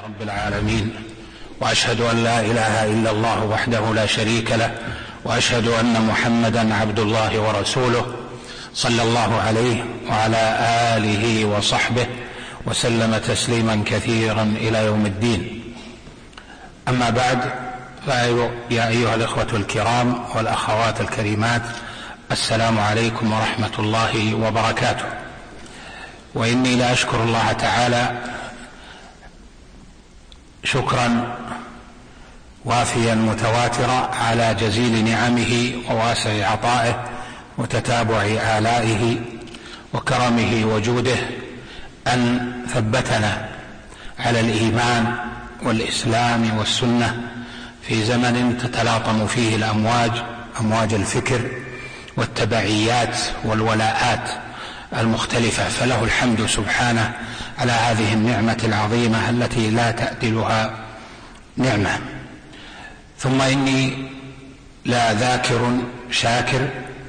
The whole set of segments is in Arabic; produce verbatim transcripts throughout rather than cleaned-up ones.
رب العالمين، وأشهد أن لا إله إلا الله وحده لا شريك له، وأشهد أن محمدا عبد الله ورسوله صلى الله عليه وعلى آله وصحبه وسلم تسليما كثيرا إلى يوم الدين. أما بعد، يا أيها الإخوة الكرام والأخوات الكريمات، السلام عليكم ورحمة الله وبركاته. وإني لأشكر الله تعالى شكرا وافيا متواترا على جزيل نعمه وواسع عطائه وتتابع آلائه وكرمه وجوده أن ثبتنا على الإيمان والإسلام والسنة في زمن تتلاطم فيه الأمواج، أمواج الفكر والتبعيات والولاءات المختلفة، فله الحمد سبحانه على هذه النعمة العظيمة التي لا تعدلها نعمة. ثم إني لا ذاكر شاكر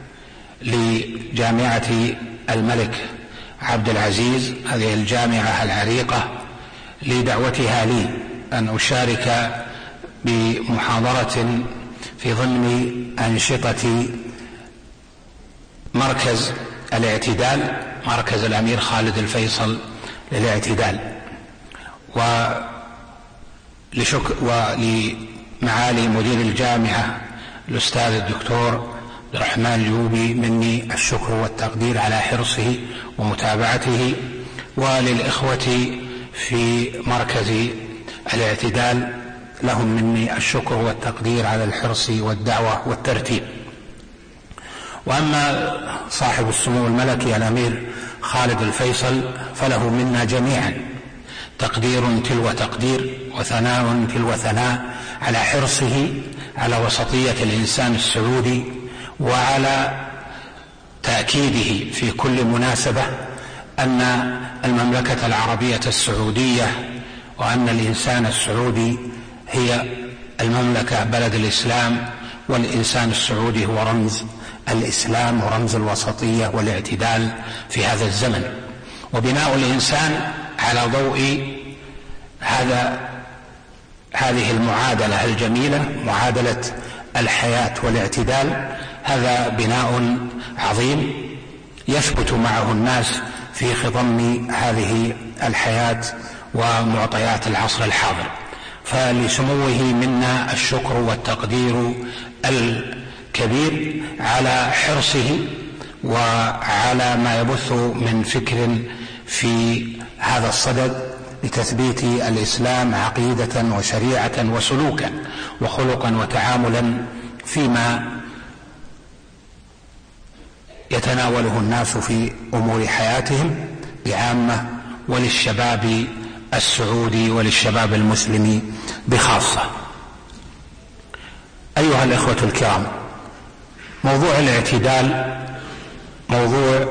لجامعة الملك عبد العزيز، هذه الجامعة العريقة، لدعوتها لي أن أشارك بمحاضرة في ضمن أنشطة مركز الاعتدال، مركز الأمير خالد الفيصل للاعتدال، ولمعالي مدير الجامعة الأستاذ الدكتور عبد الرحمن اليوبي مني الشكر والتقدير على حرصه ومتابعته، وللإخوة في مركز الاعتدال لهم مني الشكر والتقدير على الحرص والدعوة والترتيب. وأما صاحب السمو الملكي الأمير خالد الفيصل فله منا جميعا تقدير تلو تقدير وثناء تلو ثناء على حرصه على وسطية الإنسان السعودي، وعلى تأكيده في كل مناسبة أن المملكة العربية السعودية وأن الإنسان السعودي هي المملكة بلد الإسلام، والإنسان السعودي هو رمز الإسلام ورمز الوسطية والاعتدال في هذا الزمن. وبناء الإنسان على ضوء هذا هذه المعادلة الجميلة، معادلة الحياة والاعتدال، هذا بناء عظيم يثبت معه الناس في خضم هذه الحياة ومعطيات العصر الحاضر. فلسموه منا الشكر والتقدير الكبير على حرصه وعلى ما يبث من فكر في هذا الصدد لتثبيت الإسلام عقيدة وشريعة وسلوكا وخلقا وتعاملا فيما يتناوله الناس في أمور حياتهم بعامة، وللشباب السعودي وللشباب المسلم بخاصة. أيها الإخوة الكرام، موضوع الاعتدال موضوع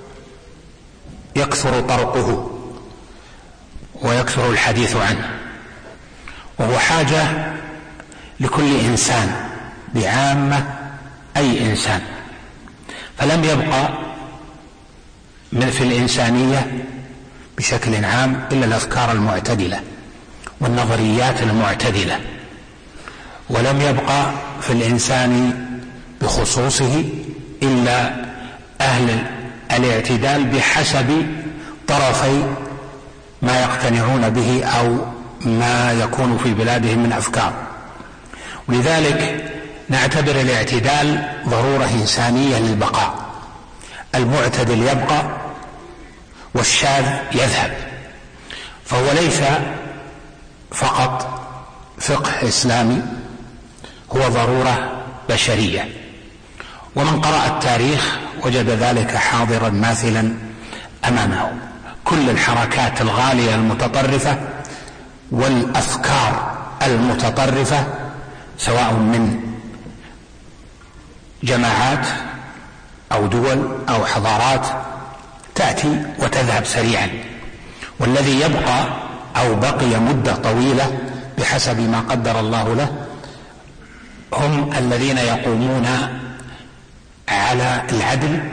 يكثر طرقه ويكثر الحديث عنه، وهو حاجة لكل إنسان بعامة، أي إنسان، فلم يبقى من في الإنسانية بشكل عام إلا الأفكار المعتدلة والنظريات المعتدلة، ولم يبقى في الإنسان بخصوصه إلا أهل الاعتدال بحسب طرفي ما يقتنعون به أو ما يكون في بلادهم من أفكار. ولذلك نعتبر الاعتدال ضرورة إنسانية للبقاء. المعتدل يبقى والشاذ يذهب، فهو ليس فقط فقه إسلامي، هو ضرورة بشرية. ومن قرأ التاريخ وجد ذلك حاضرا ماثلا أمامه. كل الحركات الغالية المتطرفة والأفكار المتطرفة، سواء من جماعات أو دول أو حضارات، تأتي وتذهب سريعا، والذي يبقى أو بقي مدة طويلة بحسب ما قدر الله له هم الذين يقومون على العدل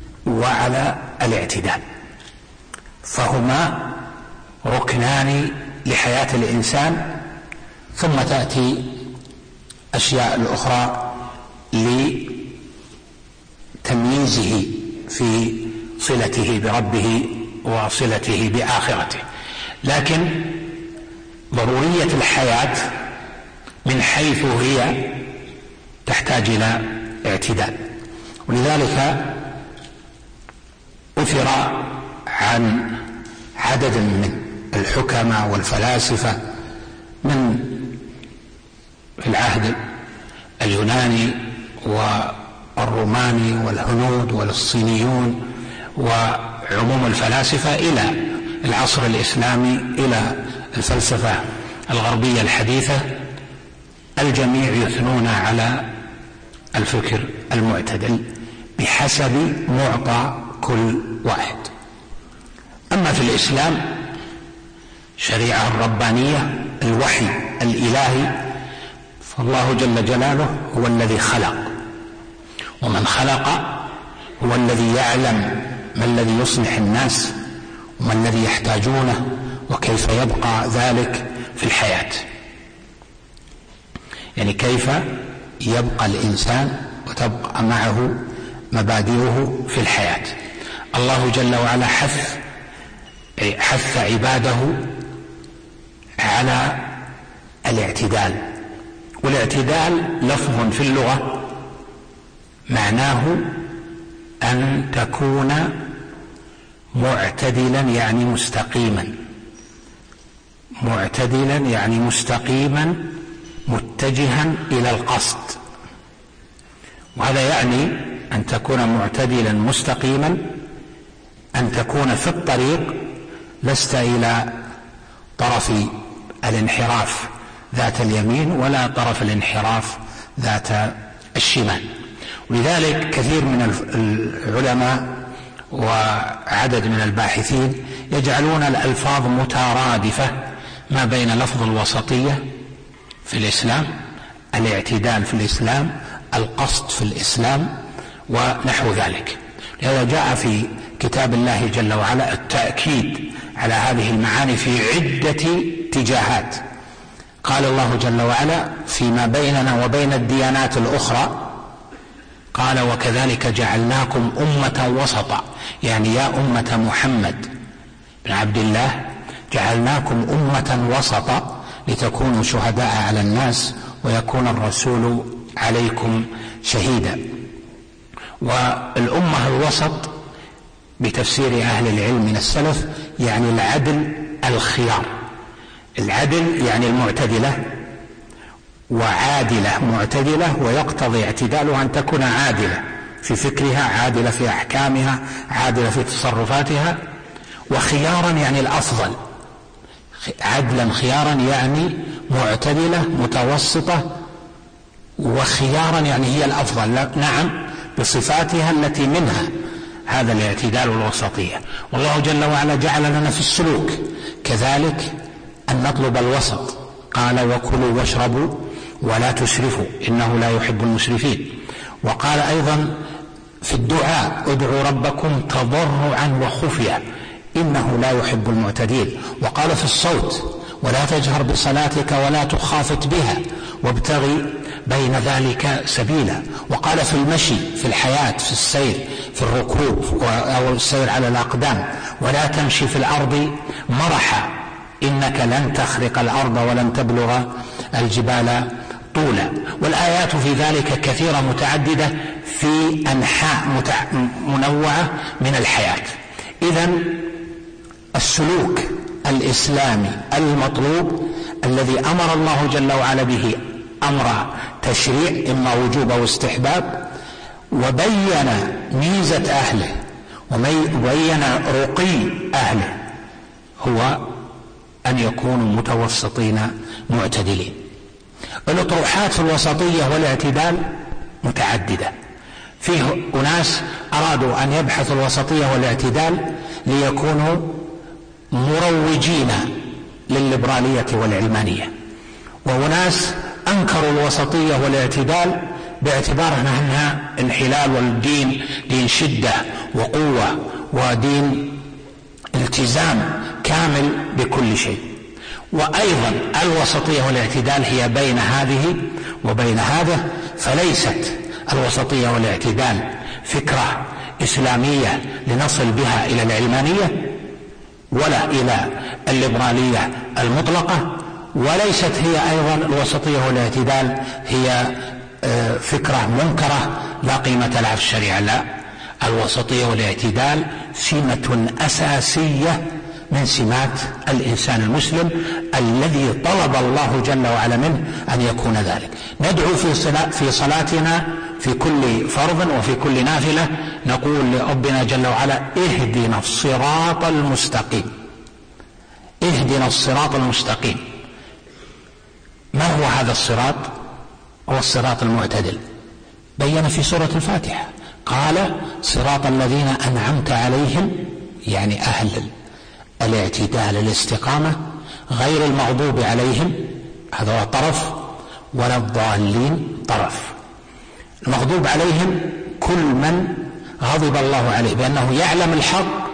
وعلى الاعتدال، فهما ركنان لحياة الإنسان، ثم تأتي أشياء الأخرى لتمييزه في صلته بربه وصلته بآخرته. لكن ضرورية الحياة من حيث هي تحتاج إلى اعتدال، ولذلك أثر عن عدد من الحكماء والفلاسفة من في العهد اليوناني والروماني والهنود والصينيون وعموم الفلاسفة إلى العصر الإسلامي إلى الفلسفة الغربية الحديثة، الجميع يثنون على الفكر المعتدل بحسب معطى كل واحد. أما في الإسلام شريعة الربانية الوحي الإلهي، فالله جل جلاله هو الذي خلق، ومن خلق هو الذي يعلم ما الذي يصلح الناس وما الذي يحتاجونه وكيف يبقى ذلك في الحياة، يعني كيف يبقى الإنسان وتبقى معه مبادئه في الحياة. الله جل وعلا حث حث عباده على الاعتدال، والاعتدال لفظ في اللغة معناه أن تكون معتدلا يعني مستقيما، معتدلا يعني مستقيما متجها إلى القصد، وهذا يعني أن تكون معتدلا مستقيما، أن تكون في الطريق لست إلى طرف الانحراف ذات اليمين ولا طرف الانحراف ذات الشمال. ولذلك كثير من العلماء وعدد من الباحثين يجعلون الألفاظ مترادفة ما بين لفظ الوسطية في الإسلام، الاعتدال في الإسلام، القصد في الإسلام ونحو ذلك. لهذا جاء في كتاب الله جل وعلا التأكيد على هذه المعاني في عدة اتجاهات. قال الله جل وعلا فيما بيننا وبين الديانات الأخرى، قال وكذلك جعلناكم أمة وسطا، يعني يا أمة محمد بن عبد الله جعلناكم أمة وسطا لتكونوا شهداء على الناس ويكون الرسول عليكم شهيدا. والأمة الوسط بتفسير أهل العلم من السلف يعني العدل الخيار، العدل يعني المعتدلة، وعادلة معتدلة، ويقتضي اعتدالها أن تكون عادلة في فكرها، عادلة في أحكامها، عادلة في تصرفاتها، وخيارا يعني الأفضل، عدلا خيارا يعني معتدلة متوسطة، وخيارا يعني هي الأفضل، نعم بصفاتها التي منها هذا الاعتدال والوسطية. والله جل وعلا جعل لنا في السلوك كذلك أن نطلب الوسط، قال وكلوا واشربوا ولا تسرفوا إنه لا يحب المسرفين. وقال أيضا في الدعاء ادعوا ربكم تضرعا وخفيا إنه لا يحب المعتدين. وقال في الصوت ولا تجهر بصلاتك ولا تخافت بها وابتغي بين ذلك سبيلا. وقال في المشي في الحياة في السير في الركوب أو السير على الأقدام ولا تمشي في الأرض مرحا إنك لن تخرق الأرض ولن تبلغ الجبال طولا. والآيات في ذلك كثيرة متعددة في أنحاء متع... منوعة من الحياة. إذن السلوك الإسلامي المطلوب الذي أمر الله جل وعلا به أمر تشريع إما وجوب أو استحباب، وبين ميزة أهله وبين رقي أهله، هو أن يكونوا متوسطين معتدلين. الأطروحات في الوسطية والاعتدال متعددة. فيه أناس أرادوا أن يبحثوا الوسطية والاعتدال ليكونوا مروجين للليبرالية والعلمانية، وأناس أنكروا الوسطية والاعتدال باعتبارها أنها انحلال، والدين دين شدة وقوة ودين التزام كامل بكل شيء. وأيضا الوسطية والاعتدال هي بين هذه وبين هذا، فليست الوسطية والاعتدال فكرة إسلامية لنصل بها إلى العلمانية ولا إلى الليبرالية المطلقة، وليست هي أيضا الوسطية والاعتدال هي فكرة منكرة لا قيمة لها في الشريعة. لا، الوسطية والاعتدال سمة أساسية من سمات الإنسان المسلم الذي طلب الله جل وعلا منه أن يكون ذلك. ندعو في صلاتنا في كل فرض وفي كل نافلة نقول لربنا جل وعلا: اهدنا الصراط المستقيم، اهدنا الصراط المستقيم. ما هو هذا الصراط؟ هو الصراط المعتدل، بين في سورة الفاتحة، قال: صراط الذين أنعمت عليهم، يعني أهل الاعتدال الاستقامة، غير المغضوب عليهم، هذا هو طرف، ولا الضالين طرف. المغضوب عليهم كل من غضب الله عليه بأنه يعلم الحق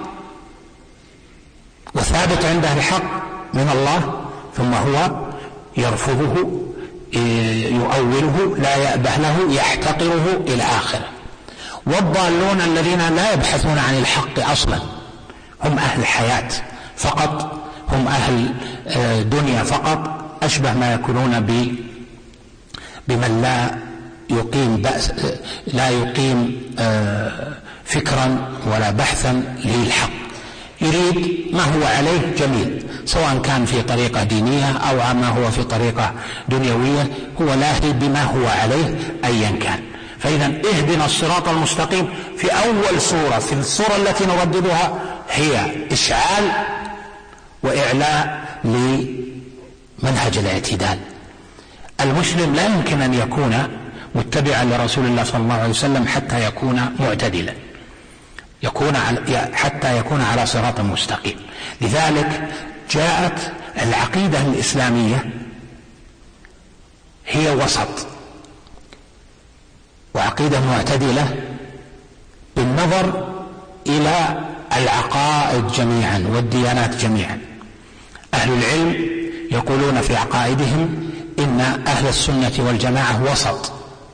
وثابت عنده الحق من الله، ثم هو يرفضه، يؤوله، لا يأبه له، يحتقره إلى آخره. والضالون الذين لا يبحثون عن الحق أصلا، هم أهل الحياة فقط، هم أهل دنيا فقط، أشبه ما يكونون بمن لا يقيم بأس، لا يقيم فكرا ولا بحثا للحق، يريد ما هو عليه جميل، سواء كان في طريقة دينية أو ما هو في طريقة دنيوية، هو لاهي بما هو عليه أيا كان. فإذا اهدنا الصراط المستقيم في أول سورة، في السورة التي نرددها، هي إشعال وإعلاء لمنهج الاعتدال. المسلم لا يمكن أن يكون متبعا لرسول الله صلى الله عليه وسلم حتى يكون معتدلا، يكون حتى يكون على صراط مستقيم. لذلك جاءت العقيدة الإسلامية هي وسط، وعقيدة معتدلة بالنظر إلى العقائد جميعا والديانات جميعا. أهل العلم يقولون في عقائدهم إن أهل السنة والجماعة وسط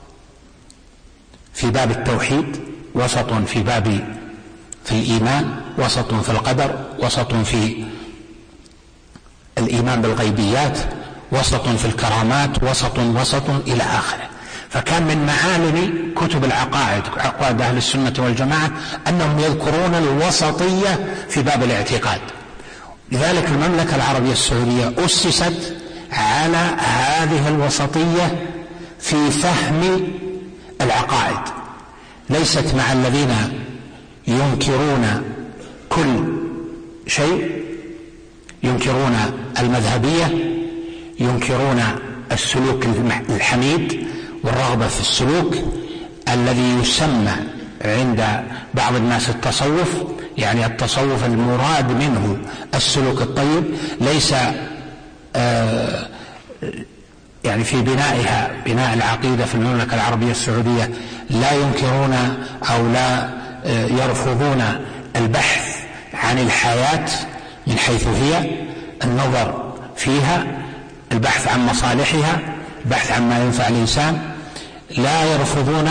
في باب التوحيد، وسط في باب في الإيمان، وسط في القدر، وسط في الإيمان بالغيبيات، وسط في الكرامات، وسط وسط إلى آخره. فكان من معالم كتب العقائد، عقائد أهل السنة والجماعة، أنهم يذكرون الوسطية في باب الاعتقاد. لذلك المملكة العربية السعودية أسست على هذه الوسطية في فهم العقائد، ليست مع الذين ينكرون كل شيء، ينكرون المذهبية، ينكرون السلوك الحميد والرغبة في السلوك الذي يسمى عند بعض الناس التصوف، يعني التصوف المراد منه السلوك الطيب، ليس آه يعني في بنائها بناء العقيدة في المملكة العربية السعودية لا ينكرون أو لا آه يرفضون البحث عن الحياة من حيث هي، النظر فيها، البحث عن مصالحها، البحث عن ما ينفع الإنسان. لا يرفضون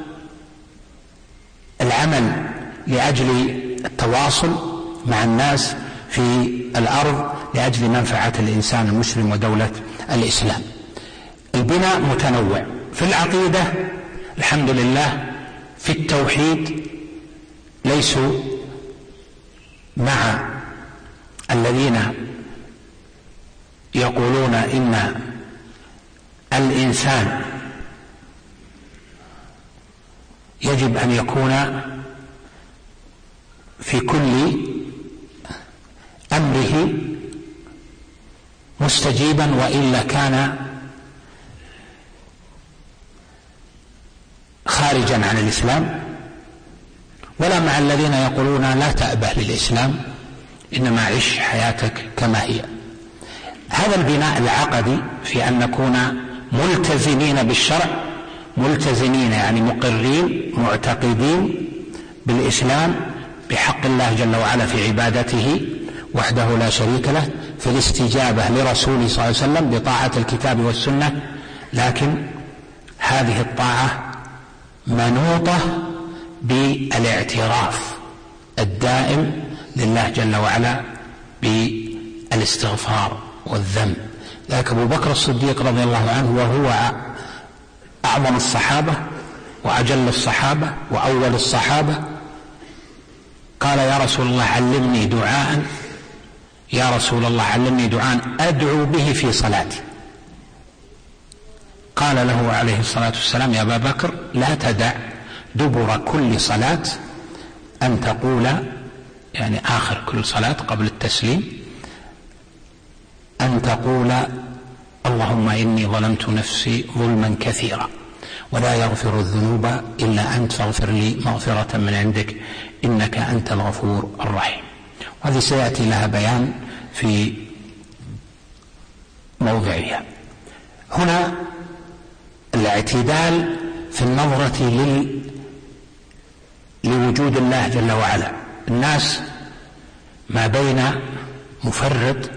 العمل لأجل التواصل مع الناس في الأرض لأجل منفعة الإنسان المسلم ودولة الإسلام. البناء متنوع في العقيدة الحمد لله. في التوحيد ليسوا مع الذين يقولون إن الإنسان يجب أن يكون في كل أمره مستجيبا وإلا كان خارجا عن الإسلام، ولا مع الذين يقولون لا تأبه للإسلام، إنما عش حياتك كما هي. هذا البناء العقدي في أن نكون ملتزمين بالشرع، ملتزمين يعني مقرين معتقدين بالإسلام بحق الله جل وعلا في عبادته وحده لا شريك له، في الاستجابة لرسوله صلى الله عليه وسلم بطاعة الكتاب والسنة، لكن هذه الطاعة منوطة بالاعتراف الدائم لله جل وعلا بالاستغفار والذنب. ذاك أبو بكر الصديق رضي الله عنه وهو أعظم الصحابة وأجل الصحابة وأول الصحابة قال يا رسول الله علمني دعاء يا رسول الله علمني دعاء أدعو به في صلاتي. قال له عليه الصلاة والسلام يا أبا بكر لا تدع دبر كل صلاة أن تقول، يعني آخر كل صلاة قبل التسليم، أن تقول اللهم إني ظلمت نفسي ظلما كثيرا ولا يغفر الذنوب إلا أنت فاغفر لي مغفرة من عندك إنك أنت الغفور الرحيم. وهذه سيأتي لها بيان في موضعها. هنا الاعتدال في النظرة لل... لوجود الله جل وعلا. الناس ما بين مفرط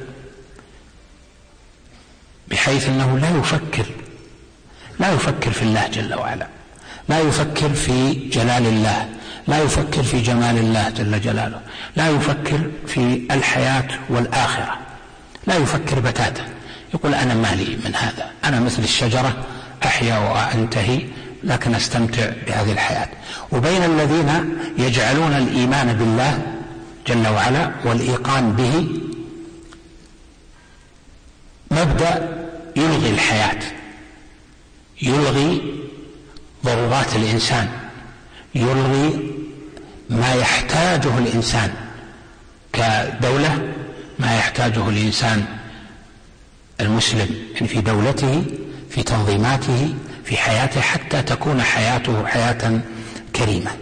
بحيث أنه لا يفكر لا يفكر في الله جل وعلا، لا يفكر في جلال الله، لا يفكر في جمال الله جل جلاله، لا يفكر في الحياة والآخرة، لا يفكر بتاتا. يقول أنا مالي من هذا، أنا مثل الشجرة أحيا وأنتهي لكن أستمتع بهذه الحياة. وبين الذين يجعلون الإيمان بالله جل وعلا والإيقان به مبدأ يلغي الحياة، يلغي ضرورات الإنسان، يلغي ما يحتاجه الإنسان كدولة، ما يحتاجه الإنسان المسلم يعني في دولته، في تنظيماته، في حياته، حتى تكون حياته حياة كريمة.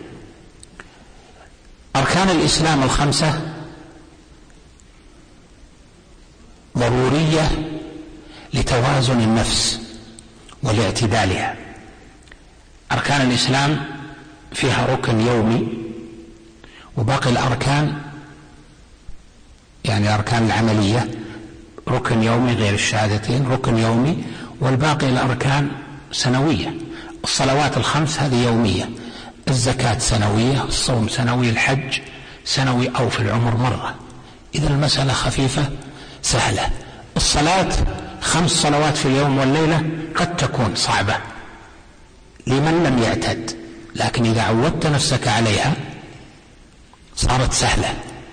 أركان الإسلام الخمسة ضرورية لتوازن النفس ولاعتدالها. أركان الإسلام فيها ركن يومي، وباقي الأركان يعني أركان العملية ركن يومي غير الشهادتين ركن يومي، والباقي الأركان سنوية. الصلوات الخمس هذه يومية، الزكاة سنوية، الصوم سنوي، الحج سنوي أو في العمر مرة. إذا المسألة خفيفة سهلة. الصلاة خمس صلوات في اليوم والليلة قد تكون صعبة لمن لم يعتد، لكن إذا عودت نفسك عليها صارت سهلة.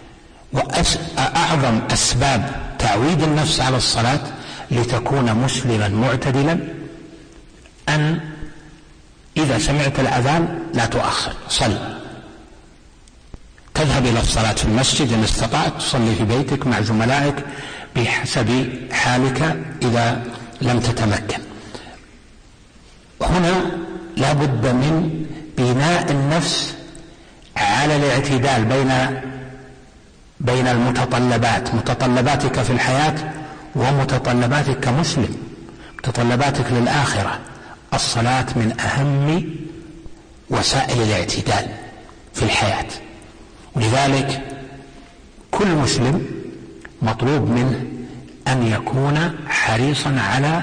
وأعظم أسباب تعويد النفس على الصلاة لتكون مسلما معتدلا أن إذا سمعت الأذان لا تؤخر، صل، تذهب إلى الصلاة في المسجد إن استطعت، تصلي في بيتك مع زملائك بحسب حالك إذا لم تتمكن. هنا لا بد من بناء النفس على الاعتدال بين بين المتطلبات، متطلباتك في الحياة ومتطلباتك كمسلم، متطلباتك للآخرة. الصلاة من أهم وسائل الاعتدال في الحياة، ولذلك كل مسلم مطلوب منه أن يكون حريصا على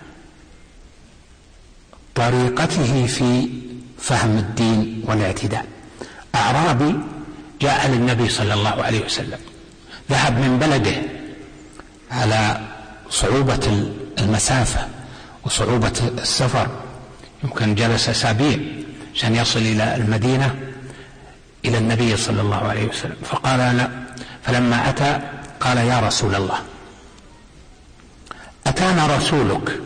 طريقته في فهم الدين والاعتدال. أعرابي جاء للنبي صلى الله عليه وسلم، ذهب من بلده على صعوبة المسافة وصعوبة السفر، يمكن جلس أسابيع عشان يصل إلى المدينة إلى النبي صلى الله عليه وسلم. فقال لا، فلما أتى قال يا رسول الله أتانا رسولك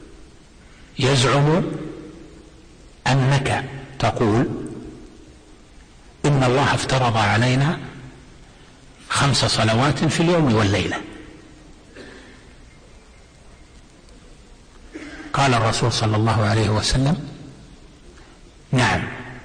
يزعم أنك تقول إن الله افترض علينا خمس صلوات في اليوم والليلة. قال الرسول صلى الله عليه وسلم نعم،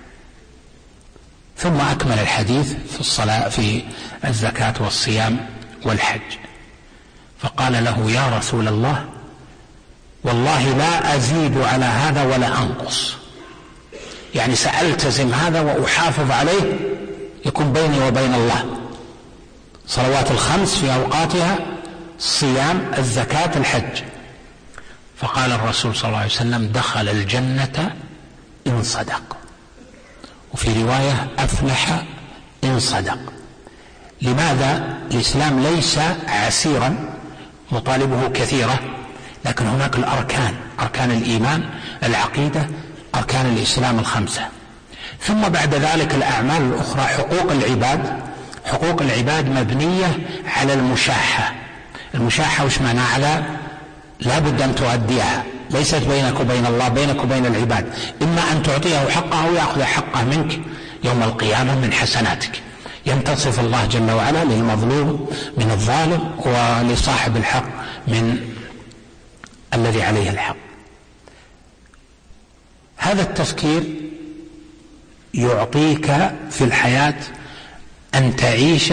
ثم أكمل الحديث في الصلاة في الزكاة والصيام والحج. فقال له يا رسول الله والله لا أزيد على هذا ولا أنقص، يعني سألتزم هذا وأحافظ عليه، يكون بيني وبين الله صلوات الخمس في أوقاتها الصيام، الزكاة، الحج. فقال الرسول صلى الله عليه وسلم: دخل الجنة إن صدق، وفي رواية: أفلح إن صدق. لماذا؟ الإسلام ليس عسيرا مطالبه كثيرة، لكن هناك الأركان، أركان الإيمان، العقيدة، أركان الإسلام الخمسة، ثم بعد ذلك الأعمال الأخرى. حقوق العباد، حقوق العباد مبنية على المشاحة. المشاحة وش معنى؟ على لا بد أن تؤديها، ليست بينك وبين الله، بينك وبين العباد، إما أن تعطيه حقه أو يأخذ حقه منك يوم القيامة من حسناتك. ينتصف الله جل وعلا للمظلوم من الظالم، ولصاحب الحق من الذي عليه الحق. هذا التفكير يعطيك في الحياة أن تعيش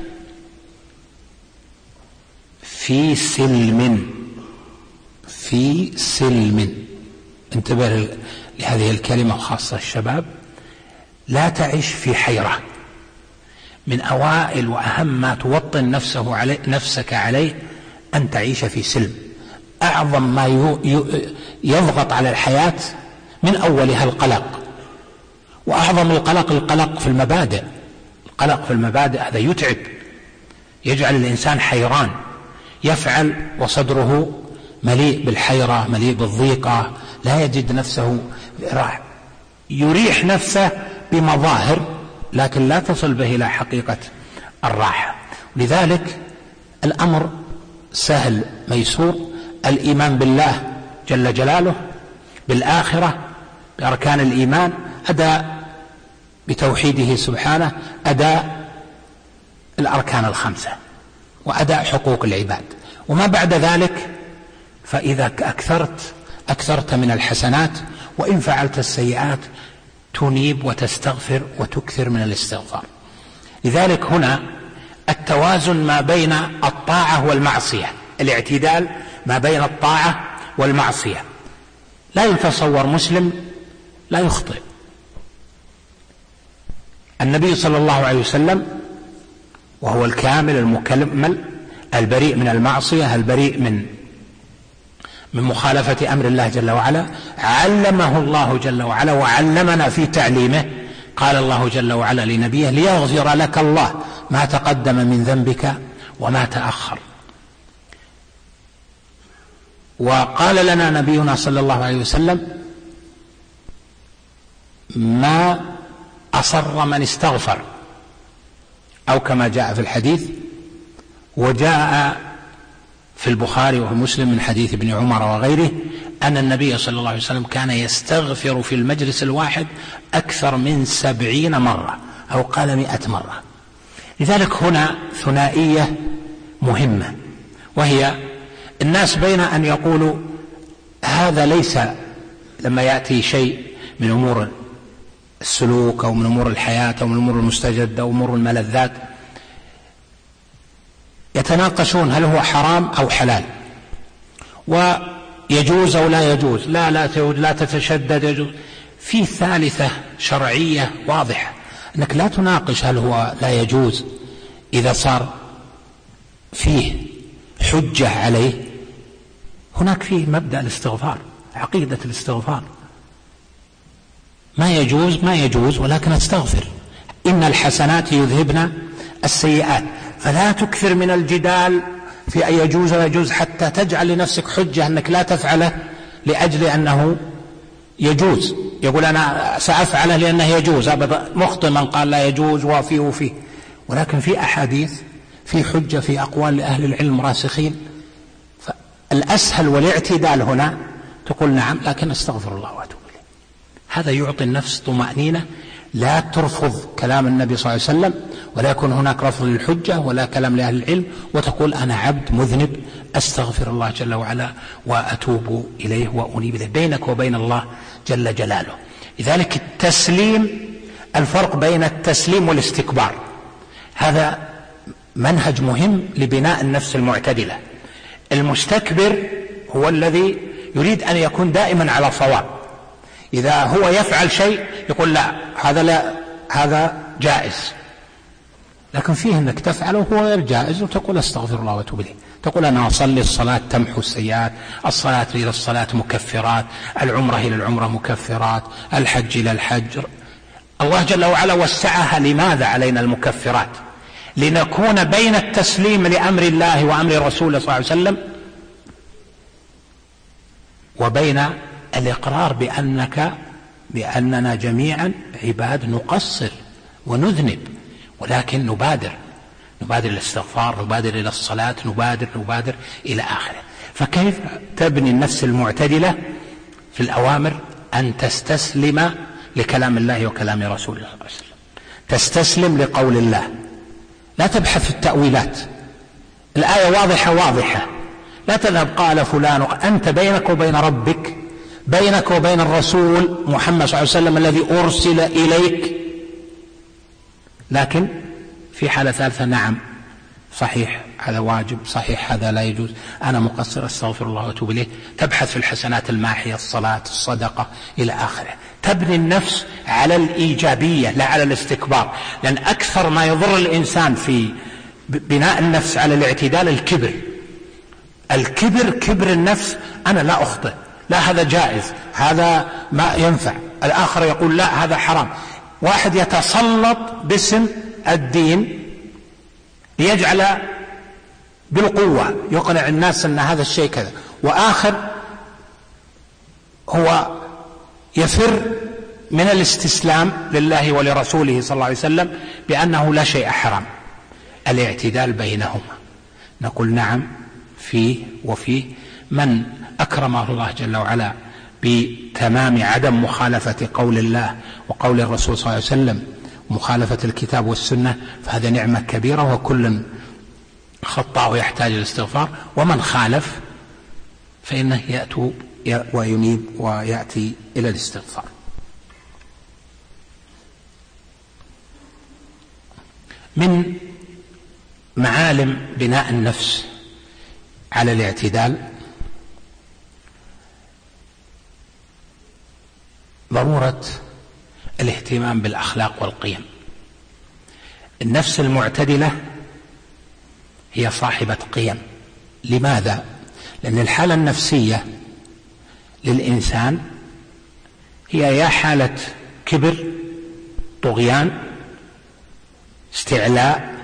في سلم، في سلم. انتبه لهذه الكلمة خاصة الشباب. لا تعيش في حيرة. من أوائل وأهم ما توطن نفسه علي نفسك عليه أن تعيش في سلم. أعظم ما يضغط على الحياة من أولها القلق، وأعظم القلق القلق في المبادئ. القلق في المبادئ هذا يتعب، يجعل الإنسان حيران، يفعل وصدره مليء بالحيرة، مليء بالضيقة، لا يجد نفسه راح، يريح نفسه بمظاهر لكن لا تصل به إلى حقيقة الراحة. لذلك الأمر سهل ميسور. الإيمان بالله جل جلاله، بالآخرة، بأركان الإيمان، أداء بتوحيده سبحانه، أداء الأركان الخمسة، وأداء حقوق العباد. وما بعد ذلك فإذا أكثرت أكثرت من الحسنات، وإن فعلت السيئات تنيب وتستغفر وتكثر من الاستغفار. لذلك هنا التوازن ما بين الطاعة والمعصية، الاعتدال ما بين الطاعة والمعصية. لا يتصور مسلم لا يخطئ. النبي صلى الله عليه وسلم وهو الكامل المكمل البريء من المعصية، البريء من من مخالفة أمر الله جل وعلا، علمه الله جل وعلا وعلمنا في تعليمه. قال الله جل وعلا لنبيه: ليغفر لك الله ما تقدم من ذنبك وما تأخر. وقال لنا نبينا صلى الله عليه وسلم: ما أصر من استغفر، أو كما جاء في الحديث. وجاء في البخاري وفي مسلم من حديث ابن عمر وغيره أن النبي صلى الله عليه وسلم كان يستغفر في المجلس الواحد أكثر من سبعين مرة، أو قال مئة مرة. لذلك هنا ثنائية مهمة، وهي الناس بين أن يقولوا هذا ليس، لما يأتي شيء من أمور السلوك أو من أمور الحياة أو من أمور المستجد أو أمور الملذات، يتناقشون هل هو حرام أو حلال، ويجوز أو لا يجوز، لا لا لا تتشدد، يجوز. في ثالثة شرعية واضحة، أنك لا تناقش هل هو لا يجوز إذا صار فيه حجة عليه. هناك فيه مبدأ الاستغفار، عقيدة الاستغفار. ما يجوز ما يجوز، ولكن استغفر، إن الحسنات يذهبن السيئات. فلا تكثر من الجدال في أن يجوز ولا يجوز حتى تجعل لنفسك حجة أنك لا تفعله لأجل أنه يجوز. يقول أنا سأفعله لأنه يجوز. أبدا، مخطئ من قال لا يجوز وفيه وفيه. ولكن في أحاديث، في حجة، في أقوال لأهل العلم راسخين. فالأسهل والاعتدال هنا تقول نعم، لكن استغفر الله وأتوب إليه. هذا يعطي النفس طمأنينة، لا ترفض كلام النبي صلى الله عليه وسلم، ولا يكون هناك رفض للحجة ولا كلام لأهل العلم، وتقول أنا عبد مذنب أستغفر الله جل وعلا وأتوب إليه وأنيب إليه، بينك وبين الله جل جلاله. لذلك التسليم، الفرق بين التسليم والاستكبار، هذا منهج مهم لبناء النفس المعتدلة. المستكبر هو الذي يريد أن يكون دائما على صواب. إذا هو يفعل شيء يقول لا، هذا لا، هذا جائز، لكن فيه أنك تفعله وهو غير جائز وتقول استغفر الله واتوب إليه، تقول أنا أصلي الصلاة تمحو السيئات، الصلاة إلى الصلاة مكفرات، العمرة إلى العمرة مكفرات، الحج إلى الحج. الله جل وعلا وسعها. لماذا علينا المكفرات؟ لنكون بين التسليم لأمر الله وأمر رسوله صلى الله عليه وسلم وبين الإقرار بأنك بأننا جميعا عباد نقصر ونذنب، ولكن نبادر نبادر الاستغفار، نبادر إلى الصلاة، نبادر نبادر إلى آخره. فكيف تبني النفس المعتدلة في الأوامر؟ أن تستسلم لكلام الله وكلام رسوله صلى الله عليه وسلم، تستسلم لقول الله، لا تبحث في التأويلات. الآية واضحة واضحة، لا تذهب قال فلان، أنت بينك وبين ربك، بينك وبين الرسول محمد صلى الله عليه وسلم الذي أرسل إليك. لكن في حالة ثالثة نعم صحيح هذا واجب، صحيح هذا لا يجوز، أنا مقصر أستغفر الله وأتوب إليه. تبحث في الحسنات الماحية، الصلاة، الصدقة إلى آخره. تبني النفس على الإيجابية لا على الاستكبار، لأن أكثر ما يضر الإنسان في بناء النفس على الاعتدال الكبر. الكبر كبر النفس، أنا لا أخطئ، لا هذا جائز، هذا ما ينفع، الآخر يقول لا هذا حرام. واحد يتسلط باسم الدين ليجعل بالقوة يقنع الناس أن هذا الشيء كذا، وآخر هو يفر من الاستسلام لله ولرسوله صلى الله عليه وسلم بأنه لا شيء حرام. الاعتدال بينهما. نقول نعم فيه وفيه. من أكرمه الله جل وعلا بتمام عدم مخالفة قول الله وقول الرسول صلى الله عليه وسلم ومخالفة الكتاب والسنة فهذا نعمة كبيرة، وكل خطأ يحتاج الاستغفار، ومن خالف فإنه يأتي وينيب ويأتي إلى الاستغفار. من معالم بناء النفس على الاعتدال ضرورة الاهتمام بالأخلاق والقيم. النفس المعتدلة هي صاحبة قيم. لماذا؟ لأن الحالة النفسية للإنسان هي يا حالة كبر، طغيان، استعلاء،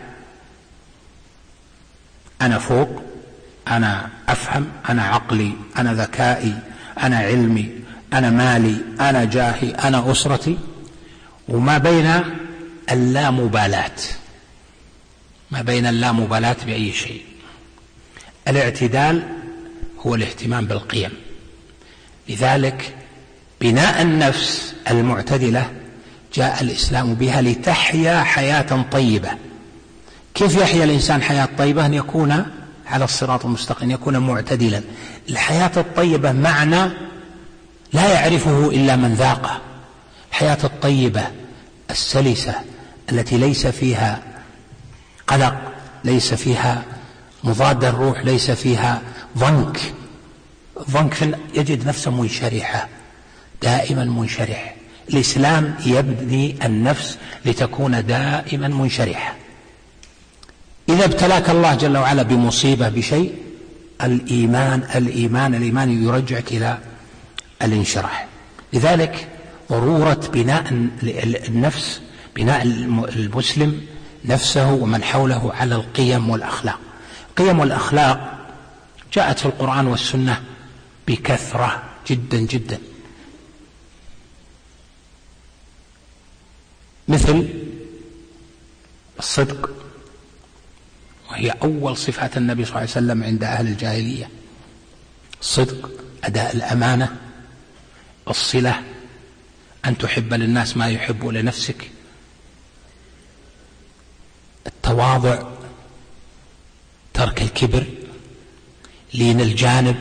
أنا فوق، أنا أفهم، أنا عقلي، أنا ذكائي، أنا علمي، أنا مالي، أنا جاهي، أنا أسرتي، وما بين اللامبالاة، ما بين اللامبالاة بأي شيء. الاعتدال هو الاهتمام بالقيم. لذلك بناء النفس المعتدلة جاء الإسلام بها لتحيا حياة طيبة. كيف يحيا الإنسان حياة طيبة؟ أن يكون على الصراط المستقيم، يكون معتدلا. الحياة الطيبة معنى لا يعرفه إلا من ذاقه. الحياة الطيبة السلسة التي ليس فيها قلق، ليس فيها مضاد الروح، ليس فيها ضنك. ضنك يجد نفسه منشرحة، دائما منشرح. الإسلام يبني النفس لتكون دائما منشرحة. إذا ابتلاك الله جل وعلا بمصيبة بشيء، الإيمان الإيمان الإيمان يرجعك إلى الانشراح. لذلك ضرورة بناء النفس، بناء المسلم نفسه ومن حوله على القيم والأخلاق. القيم والأخلاق جاءت في القرآن والسنة بكثرة جدا جدا، مثل الصدق، وهي أول صفات النبي صلى الله عليه وسلم عند أهل الجاهلية. الصدق، أداء الأمانة، الصلة، أن تحب للناس ما يحب لنفسك، التواضع، ترك الكبر، لين الجانب،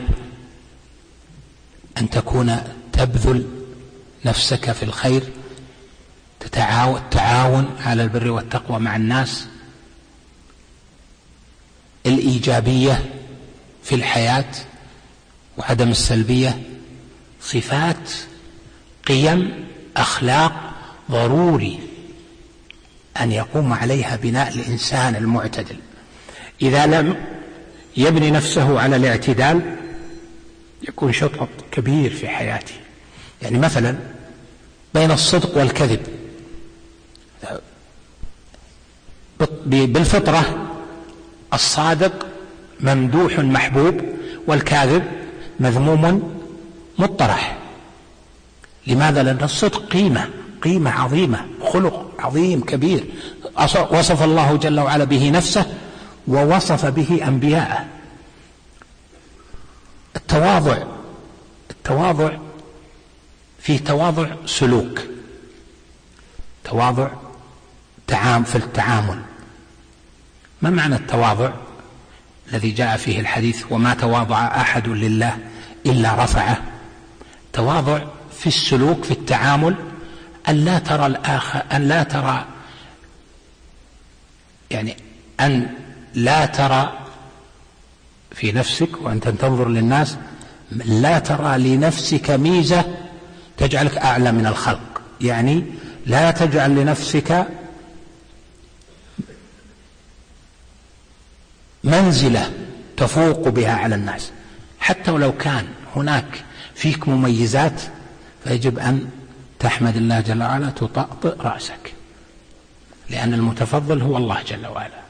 أن تكون تبذل نفسك في الخير، التعاون على البر والتقوى مع الناس، الإيجابية في الحياة وعدم السلبية. صفات، قيم، أخلاق ضروري أن يقوم عليها بناء الإنسان المعتدل. إذا لم يبني نفسه على الاعتدال يكون شطط كبير في حياته. يعني مثلا بين الصدق والكذب، بالفطرة الصادق ممدوح محبوب والكاذب مذموم مطرح. لماذا؟ لأن الصدق قيمة قيمة عظيمة، خلق عظيم كبير وصف الله جل وعلا به نفسه ووصف به أنبياءه. التواضع التواضع فيه تواضع سلوك، تواضع تعام في التعامل. ما معنى التواضع الذي جاء فيه الحديث وما تواضع أحد لله إلا رفعه؟ تواضع في السلوك في التعامل، أن لا ترى الآخر، أن لا ترى يعني أن لا ترى في نفسك وأنت تنظر للناس، لا ترى لنفسك ميزة تجعلك أعلى من الخلق. يعني لا تجعل لنفسك منزلة تفوق بها على الناس، حتى ولو كان هناك فيك مميزات فيجب أن تحمد الله جل وعلا، تطأطئ رأسك، لأن المتفضل هو الله جل وعلا.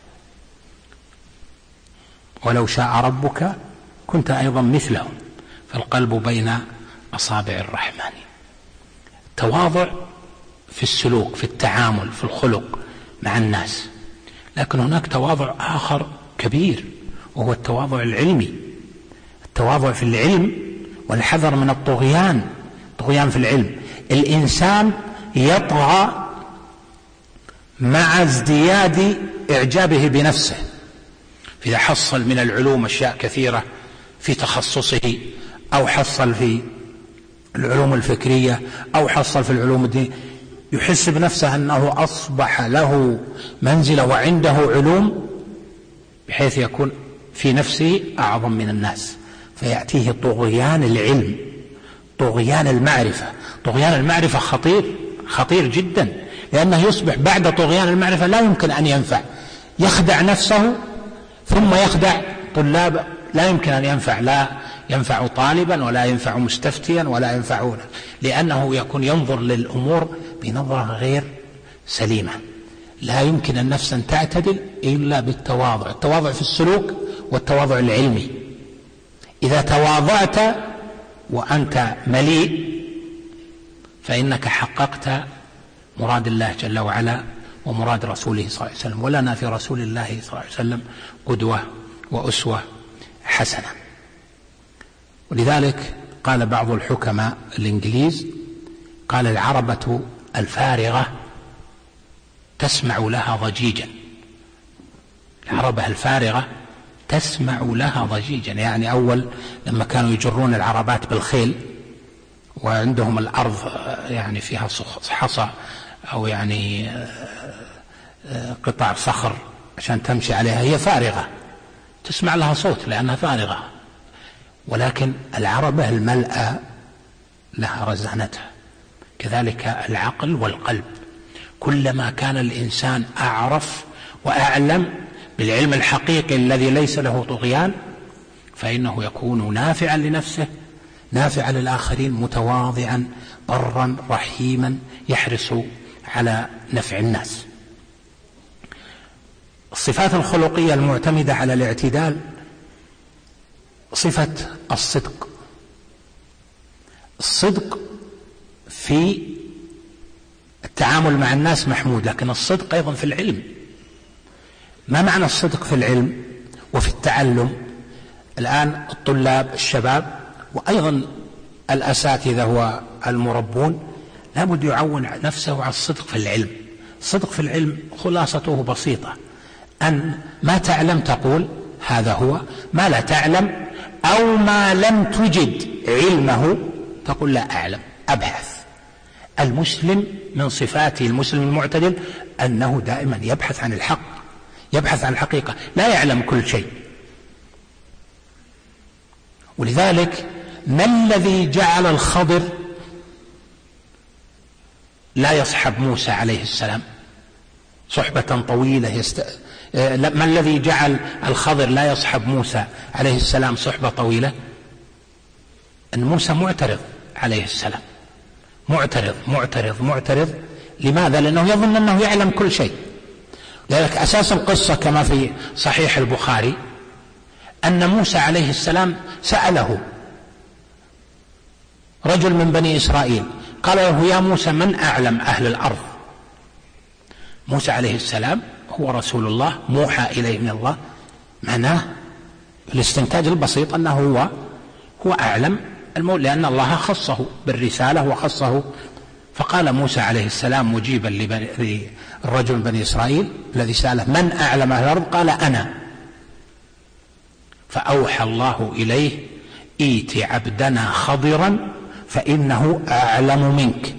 ولو شاء ربك كنت أيضا مثلهم، فالقلب بين أصابع الرحمن. تواضع في السلوك في التعامل في الخلق مع الناس. لكن هناك تواضع آخر كبير وهو التواضع العلمي، التواضع في العلم والحذر من الطغيان، طغيان في العلم. الإنسان يطغى مع ازدياد إعجابه بنفسه، فإذا حصل من العلوم أشياء كثيرة في تخصصه، أو حصل في العلوم الفكرية، أو حصل في العلوم الدينية، يحس بنفسه أنه أصبح له منزلة وعنده علوم، بحيث يكون في نفسه أعظم من الناس، فيأتيه طغيان العلم، طغيان المعرفة. طغيان المعرفة خطير خطير جدا، لأنه يصبح بعد طغيان المعرفة لا يمكن أن ينفع، يخدع نفسه ثم يخدع طلاب، لا يمكن أن ينفع، لا ينفع طالبا ولا ينفع مستفتيا ولا ينفعون، لأنه يكون ينظر للأمور بنظرة غير سليمة. لا يمكن النفس أن تعتدل إلا بالتواضع، التواضع في السلوك والتواضع العلمي. إذا تواضعت وأنت مليء فإنك حققت مراد الله جل وعلا ومراد رسوله صلى الله عليه وسلم. ولنا في رسول الله صلى الله عليه وسلم قدوة وأسوة حسنة. ولذلك قال بعض الحكماء الإنجليز، قال العربة الفارغة تسمع لها ضجيجا. العربة الفارغة تسمع لها ضجيجا، يعني أول لما كانوا يجرون العربات بالخيل وعندهم الأرض يعني فيها حصى أو يعني قطع صخر عشان تمشي عليها، هي فارغة تسمع لها صوت لأنها فارغة. ولكن العربة الملأة لها رزانتها، كذلك العقل والقلب. كلما كان الإنسان أعرف وأعلم بالعلم الحقيقي الذي ليس له طغيان فإنه يكون نافعا لنفسه نافعا للآخرين، متواضعا برا رحيما يحرص على نفع الناس. الصفات الخلقية المعتمدة على الاعتدال صفة الصدق. الصدق في التعامل مع الناس محمود، لكن الصدق أيضا في العلم. ما معنى الصدق في العلم وفي التعلم؟ الآن الطلاب الشباب وأيضا الأساتذة والمربون لابد يعون نفسه على الصدق في العلم. الصدق في العلم خلاصته بسيطة، أن ما تعلم تقول هذا هو، ما لا تعلم أو ما لم تجد علمه تقول لا أعلم، أبحث. المسلم من صفاته المسلم المعتدل أنه دائما يبحث عن الحق، يبحث عن الحقيقة، لا يعلم كل شيء. ولذلك ما الذي جعل الخضر لا يصحب موسى عليه السلام؟ صحبة طويلة يست... ما الذي جعل الخضر لا يصحب موسى عليه السلام صحبة طويلة؟ أن موسى معترض عليه السلام، معترض معترض معترض. لماذا؟ لأنه يظن أنه يعلم كل شيء. لذلك أساس القصة كما في صحيح البخاري أن موسى عليه السلام سأله رجل من بني إسرائيل، قال له: يا موسى، من أعلم أهل الأرض؟ موسى عليه السلام هو رسول الله موحى إليه من الله، معناه الاستنتاج البسيط أنه هو هو أعلم المولى، لأن الله خصه بالرسالة وخصه. فقال موسى عليه السلام مجيبا للرجل من بني إسرائيل الذي سأله: من أعلم أهل الأرض؟ قال: أنا. فأوحى الله إليه: إيت عبدنا خضرا فإنه أعلم منك.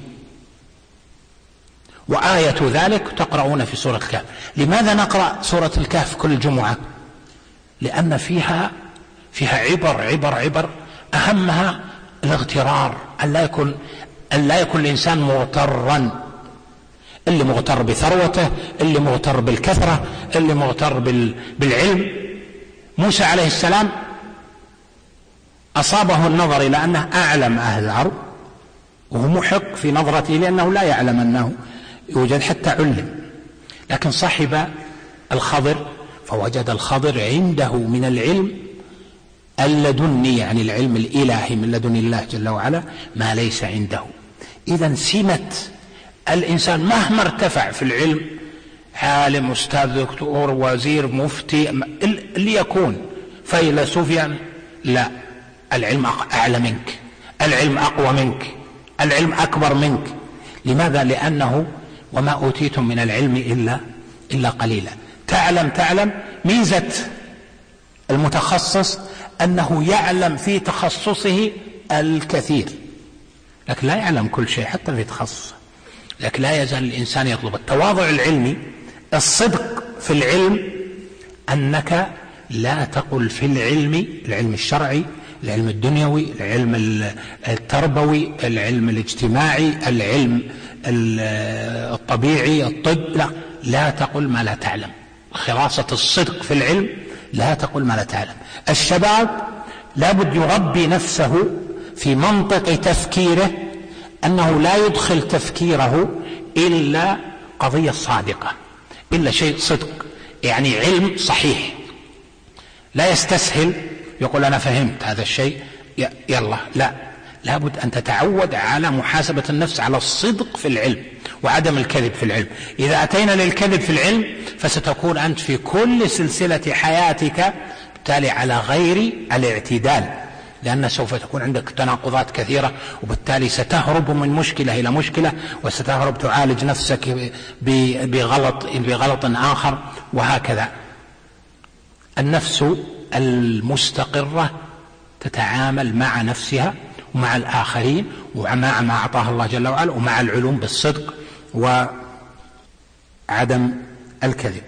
وآية ذلك تقرؤون في سورة الكهف. لماذا نقرأ سورة الكهف كل جمعة؟ لأن فيها فيها عبر عبر عبر أهمها الاغترار، أن لا يكون أن لا يكون الإنسان مغترا، اللي مغتر بثروته، اللي مغتر بالكثرة، اللي مغتر بالعلم. موسى عليه السلام أصابه النظر إلى أنه أعلم أهل الأرض، وهو محق في نظرته لأنه لا يعلم أنه يوجد حتى علم، لكن صاحب الخضر فوجد الخضر عنده من العلم اللدني، يعني العلم الإلهي من لدن الله جل وعلا، ما ليس عنده. إذن سمة الإنسان مهما ارتفع في العلم، عالم، أستاذ، دكتور، وزير، مفتي، اللي يكون فيلسوفيا، لا، العلم أعلى منك، العلم أقوى منك، العلم أكبر منك. لماذا؟ لأنه وما أوتيتم من العلم إلا إلا قليلا. تعلم تعلم ميزة المتخصص أنه يعلم في تخصصه الكثير، لكن لا يعلم كل شيء حتى في تخصصه. لكن لا يزال الإنسان يطلب التواضع العلمي، الصدق في العلم، أنك لا تقل في العلم، العلم الشرعي، العلم الدنيوي، العلم التربوي، العلم الاجتماعي، العلم الطبيعي، الطب، لا لا تقل ما لا تعلم. خلاصة الصدق في العلم لا تقل ما لا تعلم. الشباب لابد يربي نفسه في منطق تفكيره أنه لا يدخل تفكيره إلا قضية صادقة، إلا شيء صدق، يعني علم صحيح. لا يستسهل يقول أنا فهمت هذا الشيء يلا، لا، لابد أن تتعود على محاسبة النفس على الصدق في العلم وعدم الكذب في العلم. إذا أتينا للكذب في العلم فستكون أنت في كل سلسلة حياتك بالتالي على غير الاعتدال، لأن سوف تكون عندك تناقضات كثيرة، وبالتالي ستهرب من مشكلة إلى مشكلة، وستهرب تعالج نفسك بغلط بغلط آخر، وهكذا. النفس المستقرة تتعامل مع نفسها ومع الآخرين ومع ما أعطاها الله جل وعلا ومع العلوم بالصدق وعدم الكذب.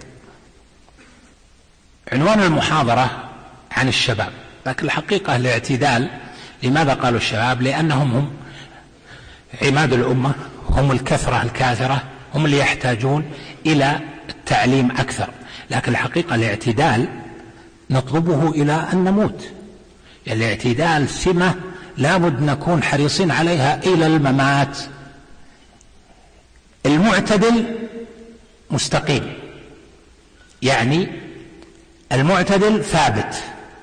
عنوان المحاضرة عن الشباب، لكن الحقيقة الاعتدال. لماذا قالوا الشباب؟ لأنهم هم عماد الأمة، هم الكثرة الكاثرة، هم اللي يحتاجون إلى التعليم أكثر. لكن الحقيقة الاعتدال نطلبه إلى أن نموت. الاعتدال سمة لابد نكون حريصين عليها إلى الممات. المعتدل مستقيم، يعني المعتدل ثابت.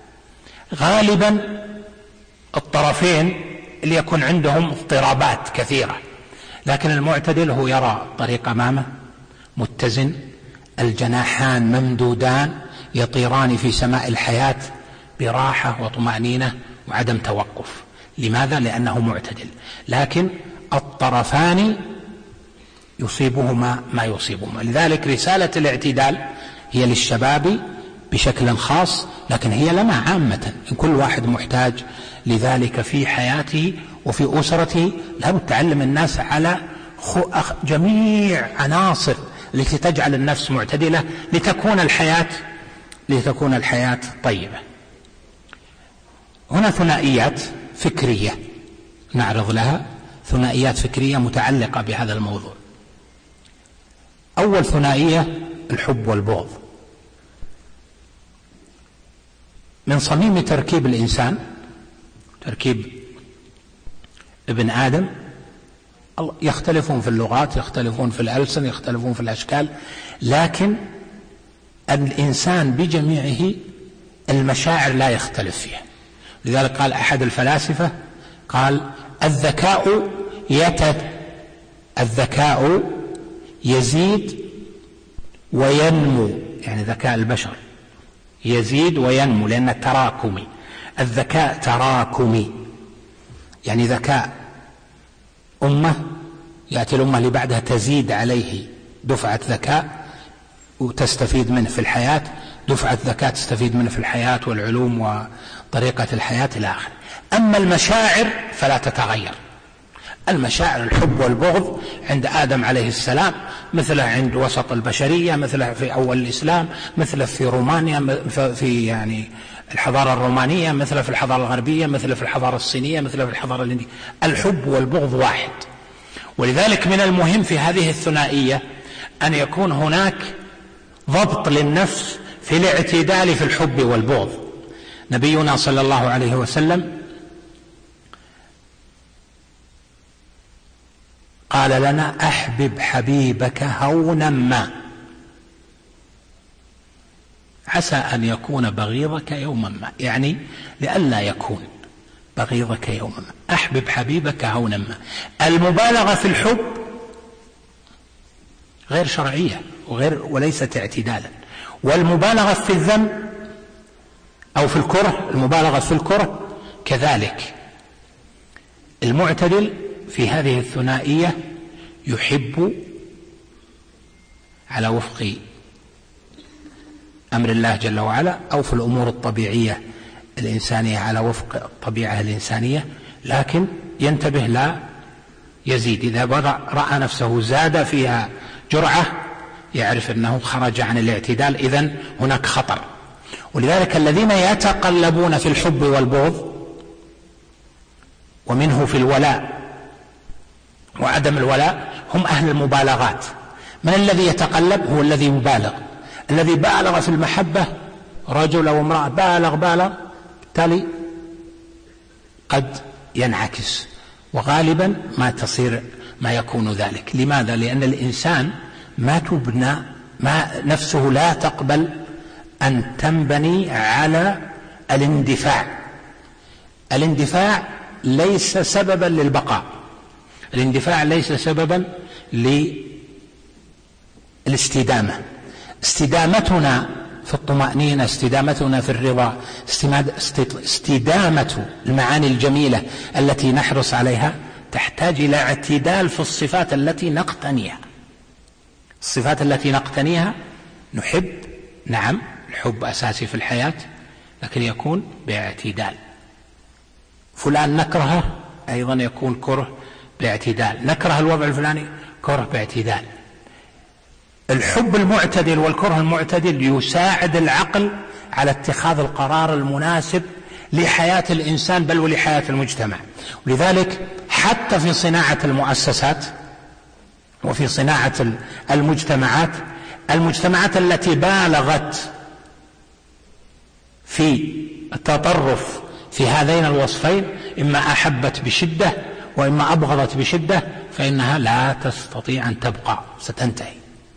غالبا الطرفين اللي يكون عندهم اضطرابات كثيرة، لكن المعتدل هو يرى الطريق أمامه متزن، الجناحان ممدودان يطيران في سماء الحياة براحة وطمأنينة وعدم توقف. لماذا؟ لأنه معتدل. لكن الطرفان يصيبهما ما يصيبهما. لذلك رسالة الاعتدال هي للشباب بشكل خاص، لكن هي لنا عامة، إن كل واحد محتاج لذلك في حياته وفي أسرته. لابد تعلم الناس على جميع عناصر التي تجعل النفس معتدلة لتكون الحياة لتكون الحياة طيبة. هنا ثنائيات فكرية نعرض لها، ثنائيات فكرية متعلقة بهذا الموضوع. أول ثنائية الحب والبغض. من صميم تركيب الإنسان، تركيب ابن آدم، يختلفون في اللغات، يختلفون في الألسن، يختلفون في الأشكال، لكن الإنسان بجميعه المشاعر لا يختلف فيها. لذلك قال أحد الفلاسفة، قال الذكاء يتد الذكاء يزيد وينمو، يعني ذكاء البشر يزيد وينمو لأنه تراكمي. الذكاء تراكمي، يعني ذكاء أمة يأتي الأمة اللي بعدها تزيد عليه دفعة ذكاء وتستفيد منه في الحياة، دفعة ذكاء تستفيد منه في الحياة والعلوم وطريقة الحياة إلى آخره. أما المشاعر فلا تتغير. المشاعر الحب والبغض عند آدم عليه السلام، مثله عند وسط البشرية، مثله في أول الإسلام، مثله في رومانيا، في يعني الحضارة الرومانية، مثله في الحضارة الغربية، مثله في الحضارة الصينية، مثله في الحضارة الهندية. الحب والبغض واحد. ولذلك من المهم في هذه الثنائية أن يكون هناك ضبط للنفس في الاعتدال في الحب والبغض. نبينا صلى الله عليه وسلم قال لنا أحبب حبيبك هونا ما، عسى أن يكون بغيضك يوما ما، يعني لئلا يكون بغيضك يوما ما. أحبب حبيبك هونا ما. المبالغة في الحب غير شرعية وغير وليست اعتدالا. والمبالغة في الذم أو في الكره، المبالغة في الكره كذلك. المعتدل في هذه الثنائية يحب على وفق أمر الله جل وعلا، أو في الأمور الطبيعية الإنسانية على وفق الطبيعة الإنسانية، لكن ينتبه لا يزيد. إذا رأى نفسه زاد فيها جرعة يعرف أنه خرج عن الاعتدال، إذن هناك خطر. ولذلك الذين يتقلبون في الحب والبغض، ومنه في الولاء وعدم الولاء، هم أهل المبالغات. من الذي يتقلب؟ هو الذي يبالغ. الذي بالغ في المحبة، رجل أو امرأة بالغ بالغ، بالتالي قد ينعكس، وغالبا ما تصير ما يكون ذلك. لماذا؟ لأن الإنسان ما تبنى، ما نفسه لا تقبل أن تنبني على الاندفاع. الاندفاع ليس سببا للبقاء، الاندفاع ليس سببا للاستدامة. استدامتنا في الطمأنينة، استدامتنا في الرضا، استدامة المعاني الجميلة التي نحرص عليها تحتاج إلى اعتدال في الصفات التي نقتنيها. الصفات التي نقتنيها نحب، نعم الحب أساسي في الحياة، لكن يكون باعتدال. فلان نكرهه أيضا يكون كره باعتدال، نكره الوضع الفلاني كره باعتدال. الحب المعتدل والكره المعتدل يساعد العقل على اتخاذ القرار المناسب لحياة الإنسان بل ولحياة المجتمع. ولذلك حتى في صناعة المؤسسات وفي صناعة المجتمعات، المجتمعات التي بالغت في التطرف في هذين الوصفين، إما أحبت بشدة وإما أبغضت بشدة، فإنها لا تستطيع أن تبقى، ستنتهي.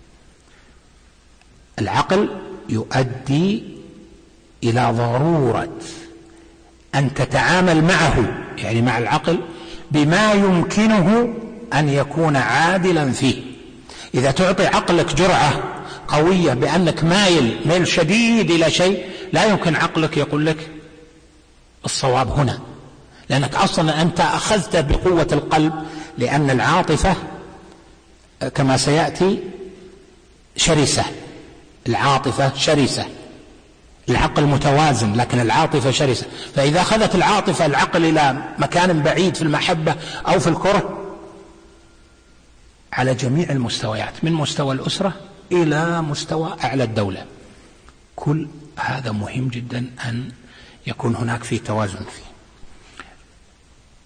العقل يؤدي إلى ضرورة أن تتعامل معه، يعني مع العقل، بما يمكنه أن يكون عادلا فيه. إذا تعطي عقلك جرعة قوية بأنك مايل ميل شديد إلى شيء، لا يمكن عقلك يقول لك الصواب هنا، لأنك أصلا أنت أخذت بقوة القلب، لأن العاطفة كما سيأتي شرسة. العاطفة شرسة، العقل متوازن لكن العاطفة شرسة. فإذا أخذت العاطفة العقل إلى مكان بعيد في المحبة أو في الكره على جميع المستويات، من مستوى الأسرة إلى مستوى أعلى الدولة، كل هذا مهم جدا أن يكون هناك في توازن فيه.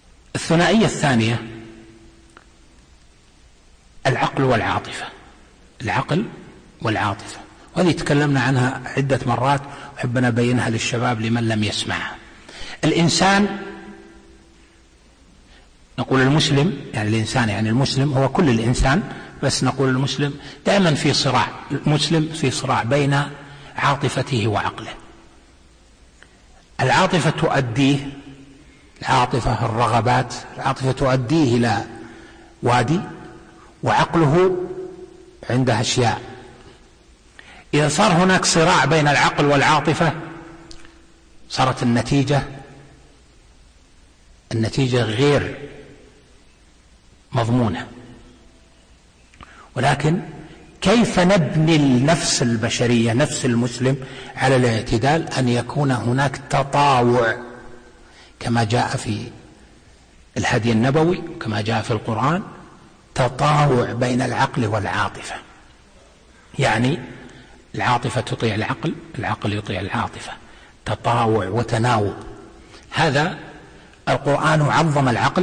الثنائية الثانية العقل والعاطفة. العقل والعاطفة، وهذه تكلمنا عنها عدة مرات وأحب أن أبينها للشباب لمن لم يسمعها. الإنسان، نقول المسلم يعني الإنسان يعني المسلم هو كل الإنسان، بس نقول المسلم دائما في صراع، المسلم في صراع بين عاطفته وعقله. العاطفة تؤديه، العاطفة الرغبات، العاطفة تؤديه إلى وادي، وعقله عنده أشياء. إذا صار هناك صراع بين العقل والعاطفة صارت النتيجة النتيجة غير مضمونة. ولكن كيف نبني النفس البشرية، نفس المسلم، على الاعتدال؟ أن يكون هناك تطاوع كما جاء في الهدي النبوي، كما جاء في القرآن، تطاوع بين العقل والعاطفة، يعني العاطفة تطيع العقل، العقل يطيع العاطفة، تطاوع وتناوب. هذا القرآن عظم العقل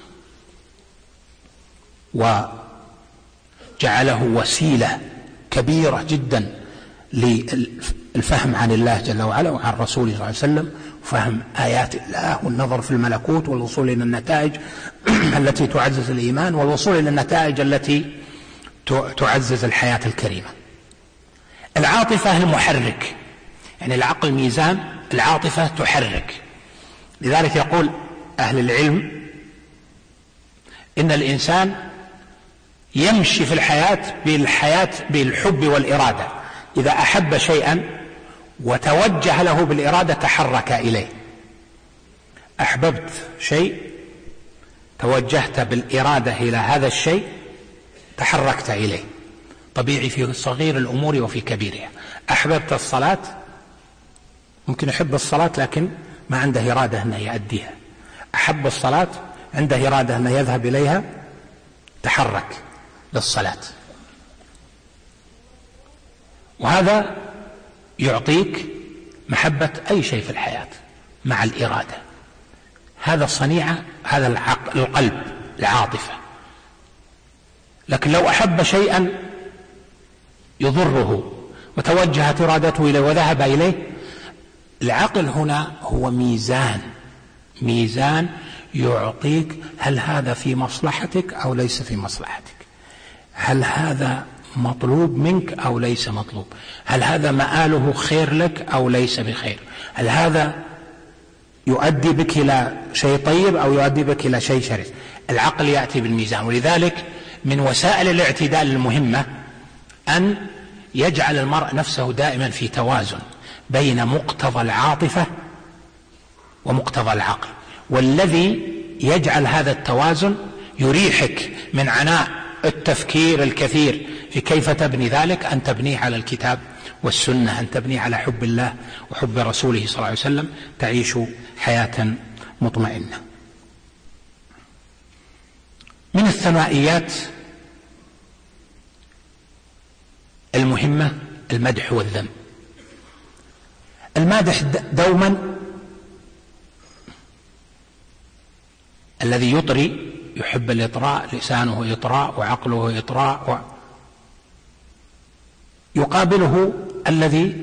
وجعله وسيلة كبيرة جدا للفهم عن الله جل وعلا وعن رسوله صلى الله عليه وسلم، وفهم آيات الله والنظر في الملكوت والوصول إلى النتائج التي تعزز الإيمان والوصول إلى النتائج التي تعزز الحياة الكريمة. العاطفة المحرك، يعني العقل ميزان، العاطفة تحرك. لذلك يقول أهل العلم إن الإنسان يمشي في الحياة بالحياة بالحب والإرادة. إذا أحب شيئا وتوجه له بالإرادة تحرك إليه. أحببت شيء توجهت بالإرادة إلى هذا الشيء تحركت إليه، طبيعي في صغير الأمور وفي كبيرها. أحببت الصلاة، ممكن يحب الصلاة لكن ما عنده إرادة أنه يؤديها. أحب الصلاة، عنده إرادة أنه يذهب إليها، تحرك للصلاة. وهذا يعطيك محبة أي شيء في الحياة مع الإرادة. هذا صنيعة، هذا العقل، القلب، العاطفة. لكن لو أحب شيئا يضره وتوجهت إرادته إليه وذهب إليه، العقل هنا هو ميزان، ميزان يعطيك هل هذا في مصلحتك أو ليس في مصلحتك، هل هذا مطلوب منك أو ليس مطلوب، هل هذا مآله خير لك أو ليس بخير، هل هذا يؤدي بك إلى شيء طيب أو يؤدي بك إلى شيء شرير. العقل يأتي بالميزان. ولذلك من وسائل الاعتدال المهمة أن يجعل المرء نفسه دائما في توازن بين مقتضى العاطفة ومقتضى العقل، والذي يجعل هذا التوازن يريحك من عناء التفكير الكثير في كيف تبني ذلك، أن تبنيه على الكتاب والسنة، أن تبنيه على حب الله وحب رسوله صلى الله عليه وسلم، تعيش حياة مطمئنة. من الثنائيات المهمة المدح والذم. المادح دوما الذي يطري، يحب الإطراء، لسانه إطراء وعقله إطراء، يقابله الذي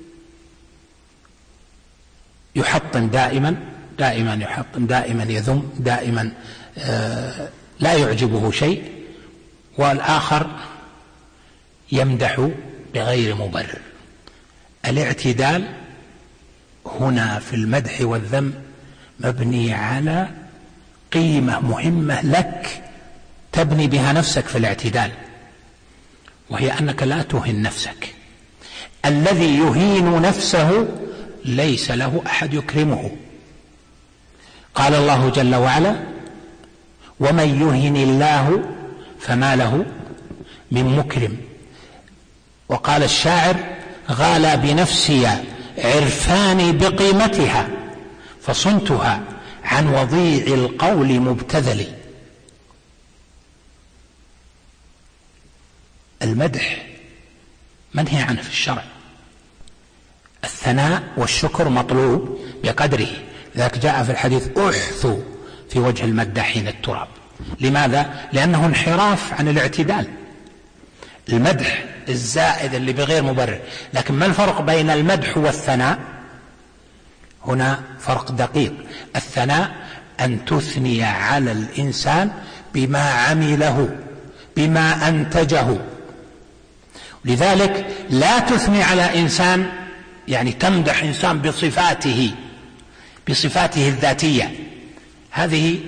يحطم دائما دائما يحطم دائما يذم دائما آه لا يعجبه شيء، والآخر يمدح بغير مبرر. الاعتدال هنا في المدح والذم مبني على قيمة مهمة لك تبني بها نفسك في الاعتدال، وهي أنك لا تهن نفسك. الذي يهين نفسه ليس له أحد يكرمه. قال الله جل وعلا: ومن يهن الله فما له من مكرم. وقال الشاعر: غالى بنفسي عرفاني بقيمتها فصنتها عن وضيع القول مبتذل. المدح منهي عنه في الشرع، الثناء والشكر مطلوب بقدره. لذلك جاء في الحديث: احثوا في وجه المداحين التراب. لماذا؟ لأنه انحراف عن الاعتدال. المدح الزائد اللي بغير مبرر. لكن ما الفرق بين المدح والثناء؟ هنا فرق دقيق. الثناء أن تثني على الإنسان بما عمله، بما أنتجه. لذلك لا تثني على إنسان، يعني تمدح إنسان بصفاته بصفاته الذاتية، هذه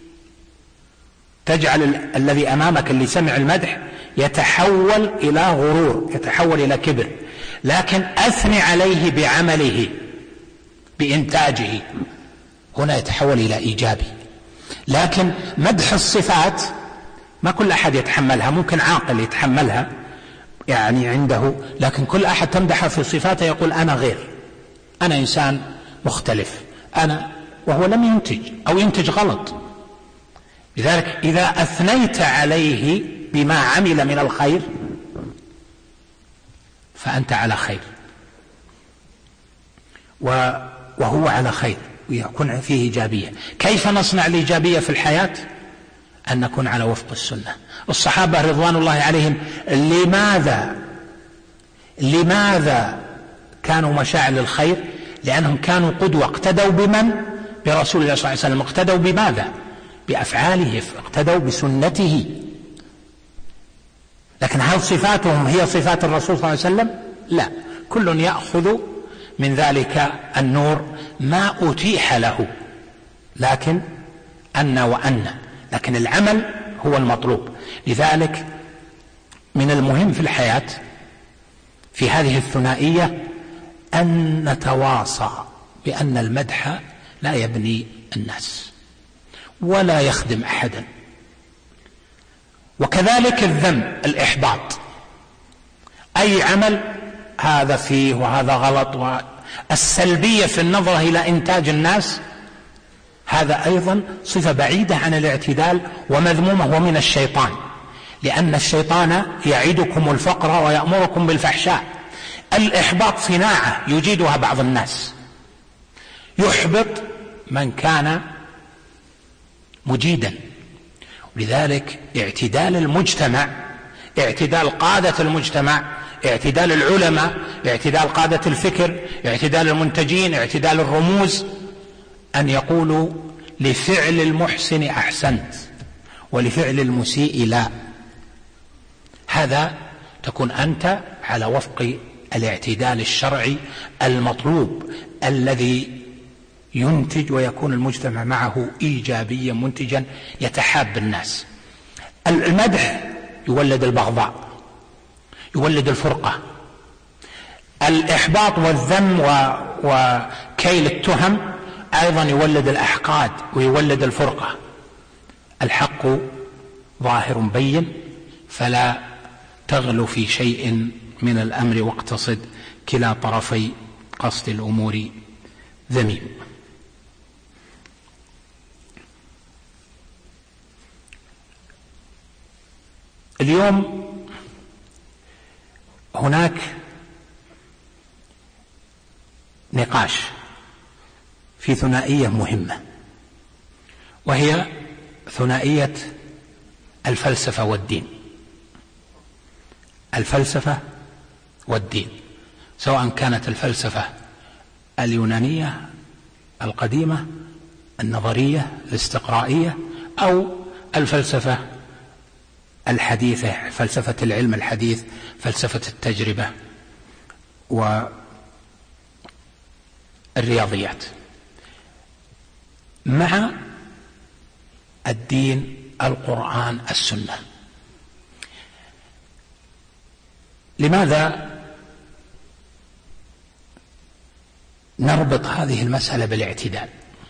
تجعل الذي أمامك اللي سمع المدح يتحول إلى غرور، يتحول إلى كبر. لكن أثني عليه بعمله، بإنتاجه، هنا يتحول إلى إيجابي. لكن مدح الصفات ما كل أحد يتحملها، ممكن عاقل يتحملها يعني عنده، لكن كل أحد تمدحه في صفاته يقول أنا غير، أنا إنسان مختلف، أنا، وهو لم ينتج أو ينتج غلط. لذلك إذا أثنيت عليه بما عمل من الخير فأنت على خير وهو على خير، ويكون فيه إيجابية. كيف نصنع الإيجابية في الحياة؟ أن نكون على وفق السنة. الصحابة رضوان الله عليهم لماذا لماذا كانوا مشاعل الخير؟ لأنهم كانوا قدوة، اقتدوا بمن؟ برسول الله صلى الله عليه وسلم. اقتدوا بماذا؟ بأفعاله، اقتدوا بسنته. لكن هل صفاتهم هي صفات الرسول صلى الله عليه وسلم؟ لا، كل يأخذ من ذلك النور ما أتيح له، لكن أن وأن، لكن العمل هو المطلوب. لذلك من المهم في الحياة في هذه الثنائية أن نتواصى بأن المدح لا يبني الناس ولا يخدم أحدا، وكذلك الذم، الإحباط، أي عمل هذا فيه وهذا غلط، والسلبية في النظرة إلى إنتاج الناس، هذا أيضا صفة بعيدة عن الاعتدال ومذمومة ومن الشيطان، لأن الشيطان يعدكم الفقر ويأمركم بالفحشاء. الإحباط صناعة يجيدها بعض الناس، يحبط من كان مجيدا. ولذلك اعتدال المجتمع، اعتدال قادة المجتمع، اعتدال العلماء، اعتدال قادة الفكر، اعتدال المنتجين، اعتدال الرموز، أن يقولوا لفعل المحسن أحسنت ولفعل المسيء لا. هذا تكون أنت على وفق الاعتدال الشرعي المطلوب الذي ينتج ويكون المجتمع معه إيجابيا منتجا يتحاب الناس. المدح يولد البغضاء، يولد الفرقة. الإحباط والذم وكيل التهم أيضا يولد الأحقاد ويولد الفرقة. الحق ظاهر بين، فلا تغلو في شيء من الأمر واقتصد كلا طرفي قصد الأمور ذميم. اليوم هناك نقاش في ثنائية مهمة، وهي ثنائية الفلسفة والدين. الفلسفة والدين، سواء كانت الفلسفة اليونانية القديمة النظرية الاستقرائية أو الفلسفة الحديثة، فلسفة العلم الحديث، فلسفة التجربة والرياضيات، مع الدين القرآن السنة. لماذا نربط هذه المسألة بالاعتدال؟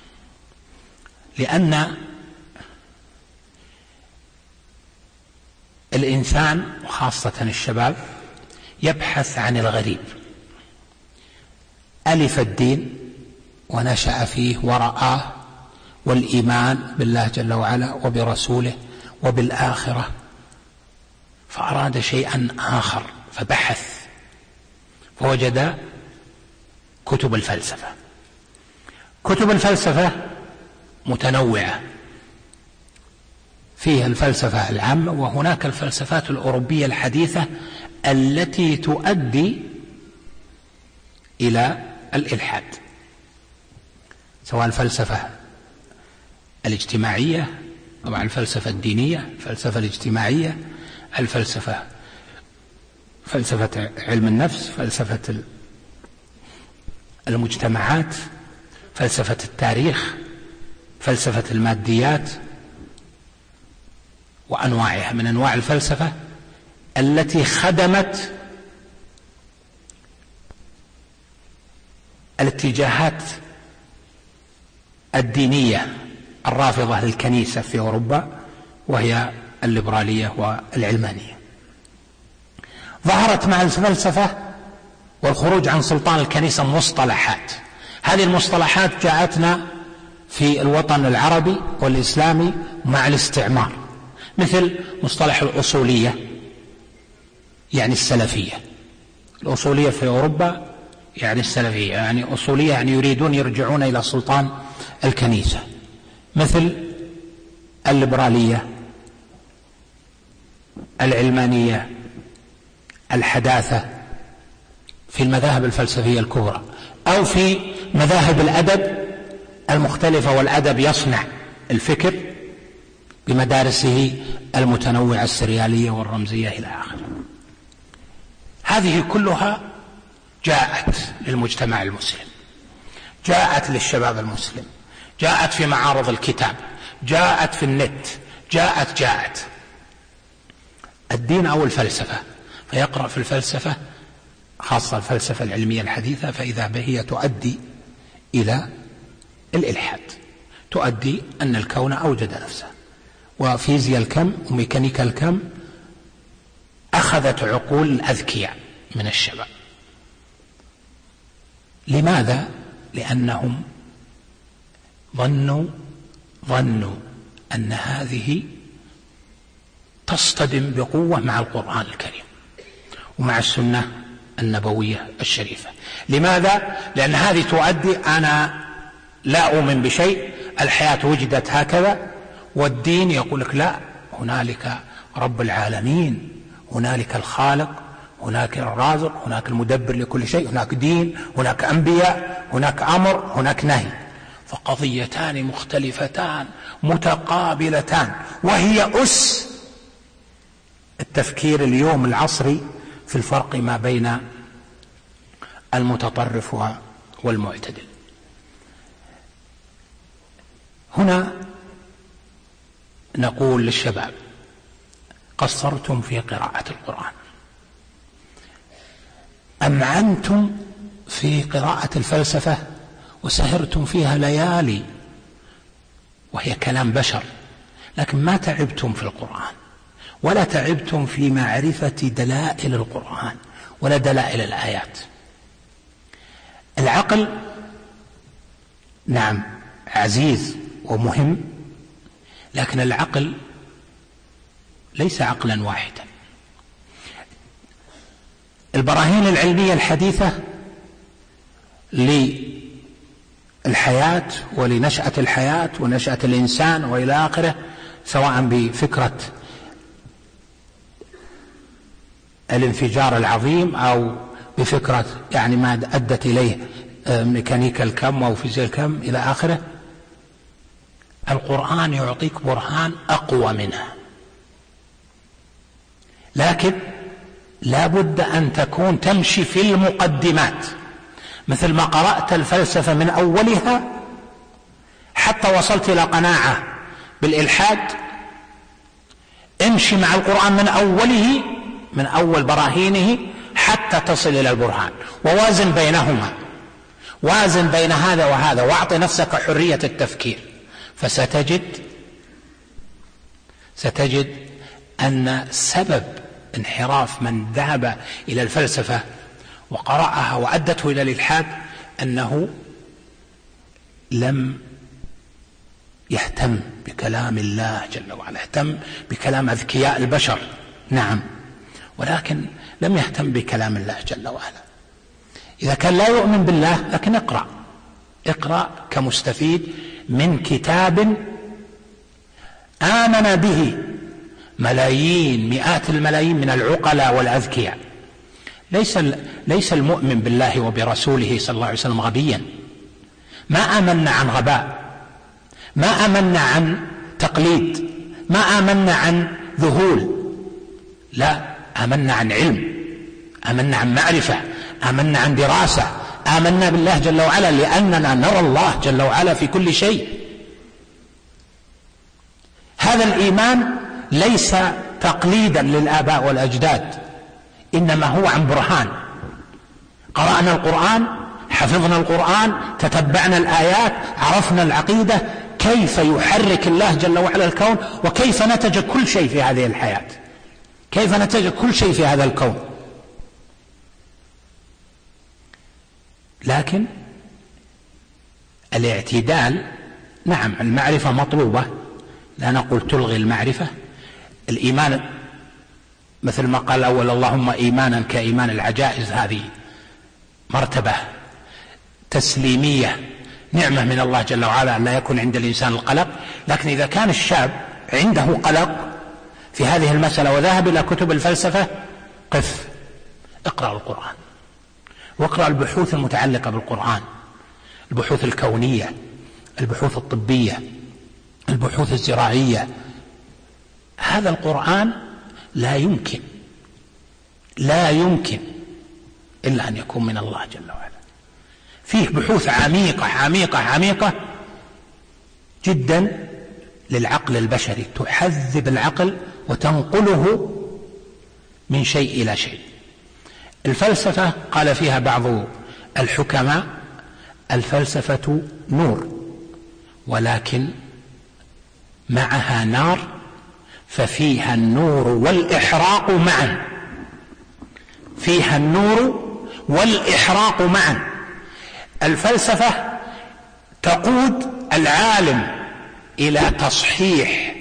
لأن الإنسان وخاصة الشباب يبحث عن الغريب. ألف الدين ونشأ فيه ورآه، والإيمان بالله جل وعلا وبرسوله وبالآخرة، فأراد شيئا آخر فبحث فوجد كتب الفلسفة. كتب الفلسفة متنوعة فيها الفلسفة العامة، وهناك الفلسفات الأوروبية الحديثة التي تؤدي إلى الإلحاد، سواء الفلسفة الاجتماعية، طبعا الفلسفة الدينية، الفلسفة الاجتماعية، الفلسفة فلسفة علم النفس، فلسفة المجتمعات، فلسفة التاريخ، فلسفة الماديات، وأنواعها من أنواع الفلسفة التي خدمت الاتجاهات الدينية الرافضة للكنيسة في أوروبا، وهي الليبرالية والعلمانية. ظهرت مع الفلسفة والخروج عن سلطان الكنيسة مصطلحات، هذه المصطلحات جاءتنا في الوطن العربي والإسلامي مع الاستعمار، مثل مصطلح الأصولية يعني السلفية. الأصولية في أوروبا يعني السلفية، يعني أصولية يعني يريدون يرجعون إلى سلطان الكنيسة، مثل الليبرالية، العلمانية، الحداثة في المذاهب الفلسفية الكبرى، أو في مذاهب الأدب المختلفة، والأدب يصنع الفكر بمدارسه المتنوعة السريالية والرمزية إلى آخره. هذه كلها جاءت للمجتمع المسلم، جاءت للشباب المسلم، جاءت في معارض الكتاب، جاءت في النت، جاءت جاءت الدين أو الفلسفة، فيقرأ في الفلسفة خاصة الفلسفة العلمية الحديثة، فإذا هي تؤدي إلى الإلحاد، تؤدي أن الكون أوجد نفسه، وفيزياء الكم وميكانيكا الكم أخذت عقول الأذكياء من الشباب. لماذا؟ لأنهم ظنوا ظنوا أن هذه تصطدم بقوة مع القرآن الكريم ومع السنة النبوية الشريفة. لماذا؟ لأن هذه تؤدي، أنا لا أؤمن بشيء، الحياة وجدت هكذا، والدين يقول لك لا، هنالك رب العالمين، هنالك الخالق، هناك الرازق، هناك المدبر لكل شيء، هناك دين، هناك أنبياء، هناك أمر، هناك نهي، فقضيتان مختلفتان متقابلتان، وهي أس التفكير اليوم العصري في الفرق ما بين المتطرف والمعتدل. هنا نقول للشباب: قصرتم في قراءة القرآن، أمعنتم في قراءة الفلسفة وسهرتم فيها ليالي، وهي كلام بشر، لكن ما تعبتم في القرآن، ولا تعبتم في معرفة دلائل القرآن ولا دلائل الآيات. العقل نعم عزيز ومهم، لكن العقل ليس عقلا واحدا. البراهين العلمية الحديثة للحياة ولنشأة الحياة ونشأة الإنسان وإلى آخره، سواء بفكرة الانفجار العظيم أو بفكرة يعني ما أدت إليه ميكانيكا الكم أو فيزياء الكم إلى آخره، القرآن يعطيك برهان أقوى منها، لكن لا بد أن تكون تمشي في المقدمات، مثل ما قرأت الفلسفة من أولها حتى وصلت إلى قناعة بالإلحاد، امشي مع القرآن من أوله، من أول براهينه حتى تصل إلى البرهان، ووازن بينهما، وازن بين هذا وهذا، واعط نفسك حرية التفكير، فستجد ستجد أن سبب انحراف من ذهب إلى الفلسفة وقرأها وأدته إلى الإلحاد أنه لم يهتم بكلام الله جل وعلا، اهتم بكلام أذكياء البشر نعم، ولكن لم يهتم بكلام الله جل وعلا. إذا كان لا يؤمن بالله، لكن اقرأ اقرأ كمستفيد من كتاب آمن به ملايين مئات الملايين من العقلاء والأذكياء. ليس ليس المؤمن بالله وبرسوله صلى الله عليه وسلم غبيا. ما آمنا عن غباء، ما آمنا عن تقليد، ما آمنا عن ذهول، لا، آمنا عن علم، آمنا عن معرفة، آمنا عن دراسة، آمنا بالله جل وعلا لأننا نرى الله جل وعلا في كل شيء. هذا الإيمان ليس تقليدا للآباء والأجداد، إنما هو عن برهان. قرأنا القرآن، حفظنا القرآن، تتبعنا الآيات، عرفنا العقيدة، كيف يحرك الله جل وعلا الكون، وكيف نتج كل شيء في هذه الحياة، كيف نتج كل شيء في هذا الكون. لكن الاعتدال، نعم المعرفة مطلوبة، لا نقول تلغي المعرفة. الإيمان مثل ما قال الأول اللهم إيمانا كإيمان العجائز، هذه مرتبة تسليمية، نعمة من الله جل وعلا أن لا يكون عند الإنسان القلق. لكن إذا كان الشاب عنده قلق في هذه المسألة وذهب إلى كتب الفلسفة، قف، اقرأ القرآن، واقرأ البحوث المتعلقة بالقرآن، البحوث الكونية، البحوث الطبية، البحوث الزراعية. هذا القرآن لا يمكن لا يمكن إلا أن يكون من الله جل وعلا. فيه بحوث عميقة عميقة عميقة جدا للعقل البشري، تحذب العقل وتنقله من شيء إلى شيء. الفلسفة قال فيها بعض الحكماء الفلسفة نور، ولكن معها نار، ففيها النور والإحراق معا، فيها النور والإحراق معا. الفلسفة تقود العالم إلى تصحيح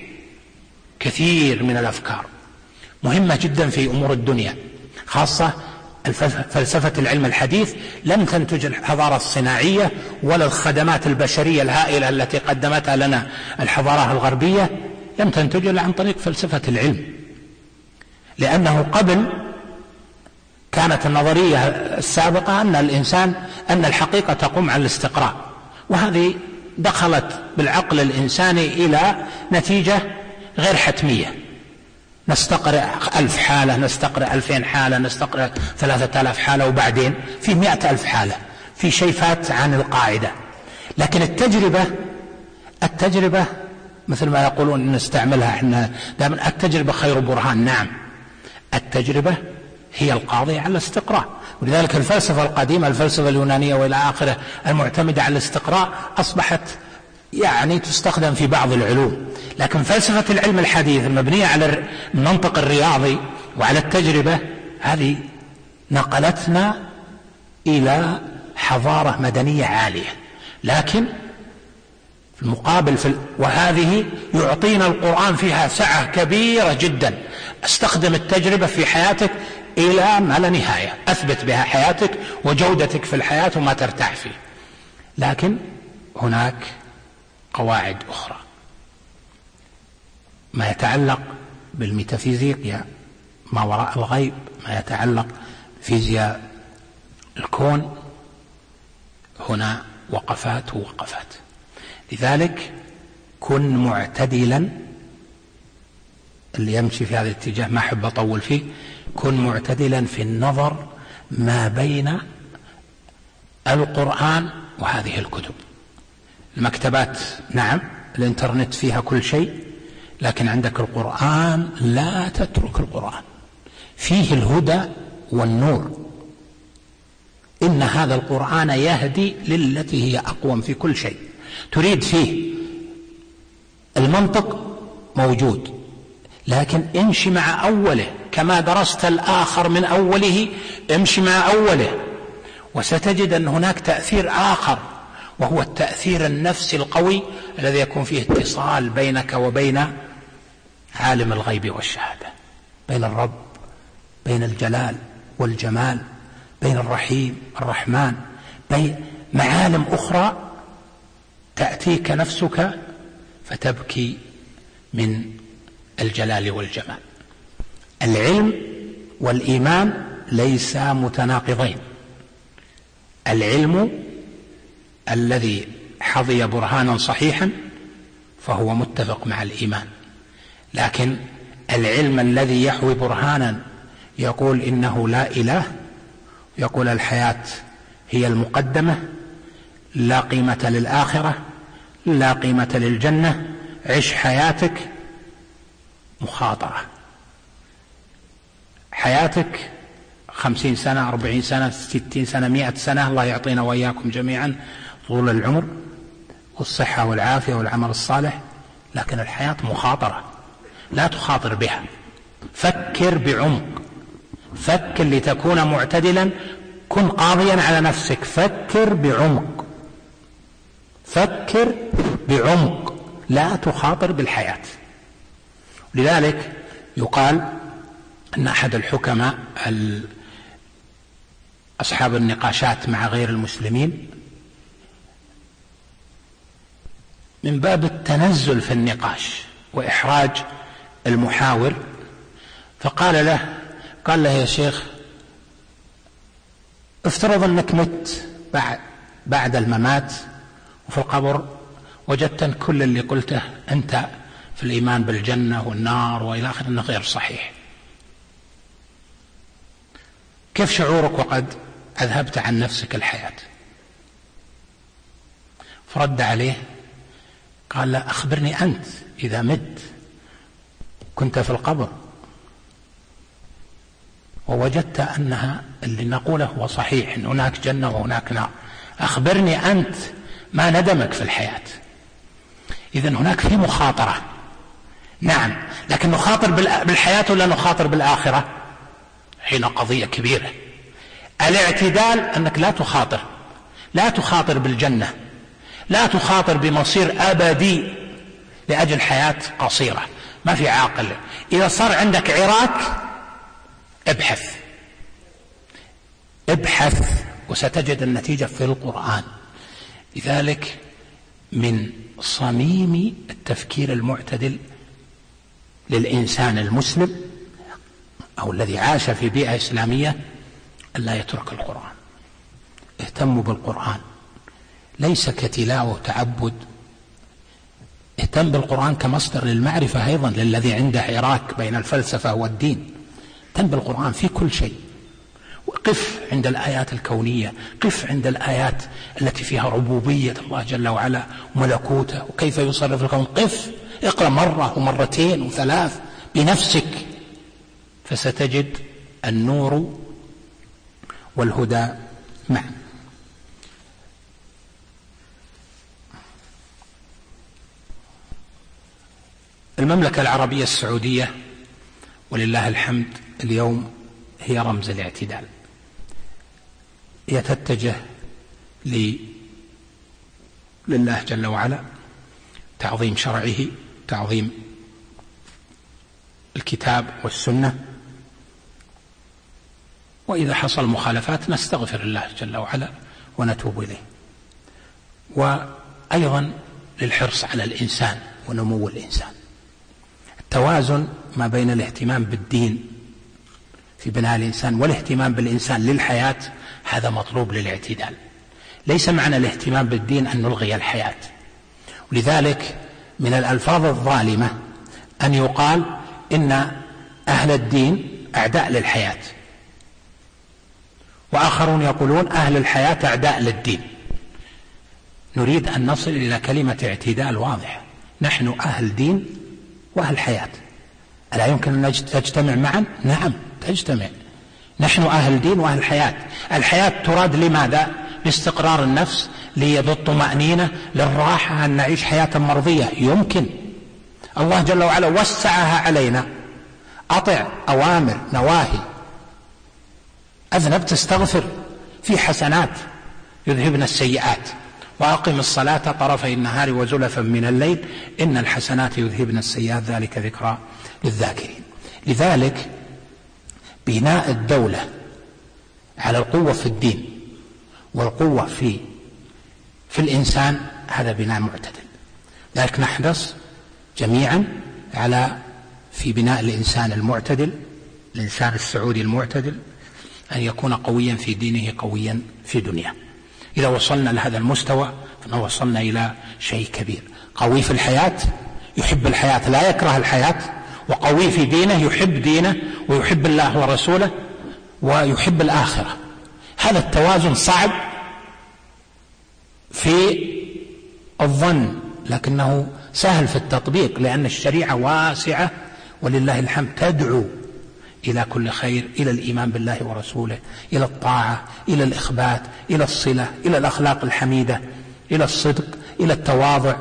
كثير من الأفكار مهمة جدا في أمور الدنيا، خاصة فلسفة العلم الحديث لم تنتج الحضارة الصناعية ولا الخدمات البشرية الهائلة التي قدمتها لنا الحضارة الغربية، لم تنتج إلا عن طريق فلسفة العلم. لأنه قبل كانت النظرية السابقة أن الإنسان أن الحقيقة تقوم على الاستقراء، وهذه دخلت بالعقل الإنساني إلى نتيجة غير حتمية. نستقرأ ألف حالة، نستقرأ ألفين حالة، نستقرأ ثلاثة آلاف حالة، وبعدين في مئة ألف حالة، في شيء فات عن القاعدة. لكن التجربة التجربة مثل ما يقولون نستعملها احنا دائما، التجربة خير برهان. نعم، التجربة هي القاضية على الاستقراء. ولذلك الفلسفة القديمة، الفلسفة اليونانية وإلى آخره، المعتمدة على الاستقراء، أصبحت يعني تستخدم في بعض العلوم. لكن فلسفة العلم الحديث المبنية على المنطق الرياضي وعلى التجربة، هذه نقلتنا إلى حضارة مدنية عالية. لكن في المقابل في وهذه يعطينا القرآن فيها سعة كبيرة جدا. استخدم التجربة في حياتك إلى ما لا نهاية، أثبت بها حياتك وجودتك في الحياة وما ترتاح فيه. لكن هناك قواعد أخرى، ما يتعلق بالميتافيزيقيا، ما وراء الغيب، ما يتعلق بفيزياء الكون، هنا وقفات ووقفات. لذلك كن معتدلا، اللي يمشي في هذا الاتجاه ما أحب أطول فيه، كن معتدلا في النظر ما بين القرآن وهذه الكتب. المكتبات نعم، الانترنت فيها كل شيء، لكن عندك القرآن لا تترك القرآن، فيه الهدى والنور. إن هذا القرآن يهدي للتي هي أقوم في كل شيء. تريد فيه المنطق موجود، لكن امشي مع أوله كما درست الآخر من أوله، امشي مع أوله، وستجد أن هناك تأثير آخر، وهو التأثير النفسي القوي الذي يكون فيه اتصال بينك وبين عالم الغيب والشهادة، بين الرب، بين الجلال والجمال، بين الرحيم الرحمن، بين معالم أخرى. تأتيك نفسك فتبكي من الجلال والجمال. العلم والإيمان ليسا متناقضين. العلم الذي حظي برهانا صحيحا فهو متفق مع الإيمان، لكن العلم الذي يحوي برهانا يقول إنه لا إله، يقول الحياة هي المقدمة، لا قيمة للآخرة، لا قيمة للجنة، عش حياتك، مخاطرة. حياتك خمسين سنة، أربعين سنة، ستين سنة، مئة سنة، الله يعطينا وإياكم جميعا طول العمر والصحة والعافية والعمل الصالح، لكن الحياة مخاطرة، لا تخاطر بها. فكر بعمق، فكر لتكون معتدلا، كن قاضيا على نفسك، فكر بعمق، فكر بعمق، لا تخاطر بالحياة. لذلك يقال أن أحد الحكماء أصحاب النقاشات مع غير المسلمين من باب التنزل في النقاش وإحراج المحاور، فقال له قال له يا شيخ، افترض أنك مت بعد, بعد الممات وفي القبر وجدت أن كل اللي قلته أنت في الإيمان بالجنة والنار وإلى آخره أنه غير صحيح، كيف شعورك وقد أذهبت عن نفسك الحياة؟ فرد عليه قال لا، أخبرني أنت إذا مت كنت في القبر ووجدت أنها اللي نقوله هو صحيح، أن هناك جنة وهناك نار، أخبرني أنت ما ندمك في الحياة. إذن هناك في مخاطرة، نعم، لكن نخاطر بالحياة ولا نخاطر بالآخرة؟ حين قضية كبيرة. الاعتدال أنك لا تخاطر، لا تخاطر بالجنة، لا تخاطر بمصير أبدي لأجل حياة قصيرة، ما في عاقل. إذا صار عندك عراك ابحث ابحث وستجد النتيجة في القرآن. لذلك من صميم التفكير المعتدل للإنسان المسلم أو الذي عاش في بيئة إسلامية ألا يترك القرآن. اهتموا بالقرآن ليس كتلاوة وتعبد، اهتم بالقرآن كمصدر للمعرفة أيضا للذي عنده عراك بين الفلسفة والدين. اهتم بالقرآن في كل شيء، وقف عند الآيات الكونية، قف عند الآيات التي فيها ربوبية الله جل وعلا وملكوته وكيف يصرف الكون، قف اقرأ مرة ومرتين وثلاث بنفسك، فستجد النور والهدى معا. المملكة العربية السعودية ولله الحمد اليوم هي رمز الاعتدال، هي تتجه لله جل وعلا، تعظيم شرعه، تعظيم الكتاب والسنة، وإذا حصل مخالفات نستغفر الله جل وعلا ونتوب إليه. وأيضا للحرص على الإنسان ونمو الإنسان، التوازن ما بين الاهتمام بالدين في بناء الإنسان والاهتمام بالإنسان للحياة، هذا مطلوب للاعتدال. ليس معنى الاهتمام بالدين أن نلغي الحياة، ولذلك من الألفاظ الظالمة أن يقال إن أهل الدين أعداء للحياة، وآخرون يقولون أهل الحياة أعداء للدين. نريد أن نصل إلى كلمة اعتدال واضحة، نحن أهل دين وأهل حياة، ألا يمكن أن تجتمع معا؟ نعم تجتمع، نحن أهل دين وأهل حياة. الحياة تراد لماذا؟ لاستقرار النفس، للطمأنينة، للراحة، أن نعيش حياة مرضية. يمكن الله جل وعلا وسعها علينا، أطع أوامر نواهي، أذنب تستغفر، في حسنات يذهبن السيئات، وأقم الصلاة طرفي النهار وزلفا من الليل إن الحسنات يذهبن السيئات ذلك ذكرى للذاكرين. لذلك بناء الدولة على القوة في الدين والقوة في في الإنسان هذا بناء معتدل. لذلك نحرص جميعا على في بناء الإنسان المعتدل، الإنسان السعودي المعتدل، أن يكون قويا في دينه قويا في دنياه. إذا وصلنا لهذا المستوى فوصلنا إلى شيء كبير. قوي في الحياة يحب الحياة لا يكره الحياة، وقوي في دينه يحب دينه ويحب الله ورسوله ويحب الآخرة. هذا التوازن صعب في الظن لكنه سهل في التطبيق، لأن الشريعة واسعة ولله الحمد تدعو إلى كل خير، إلى الإيمان بالله ورسوله، إلى الطاعة، إلى الإخبات، إلى الصلة، إلى الأخلاق الحميدة، إلى الصدق، إلى التواضع،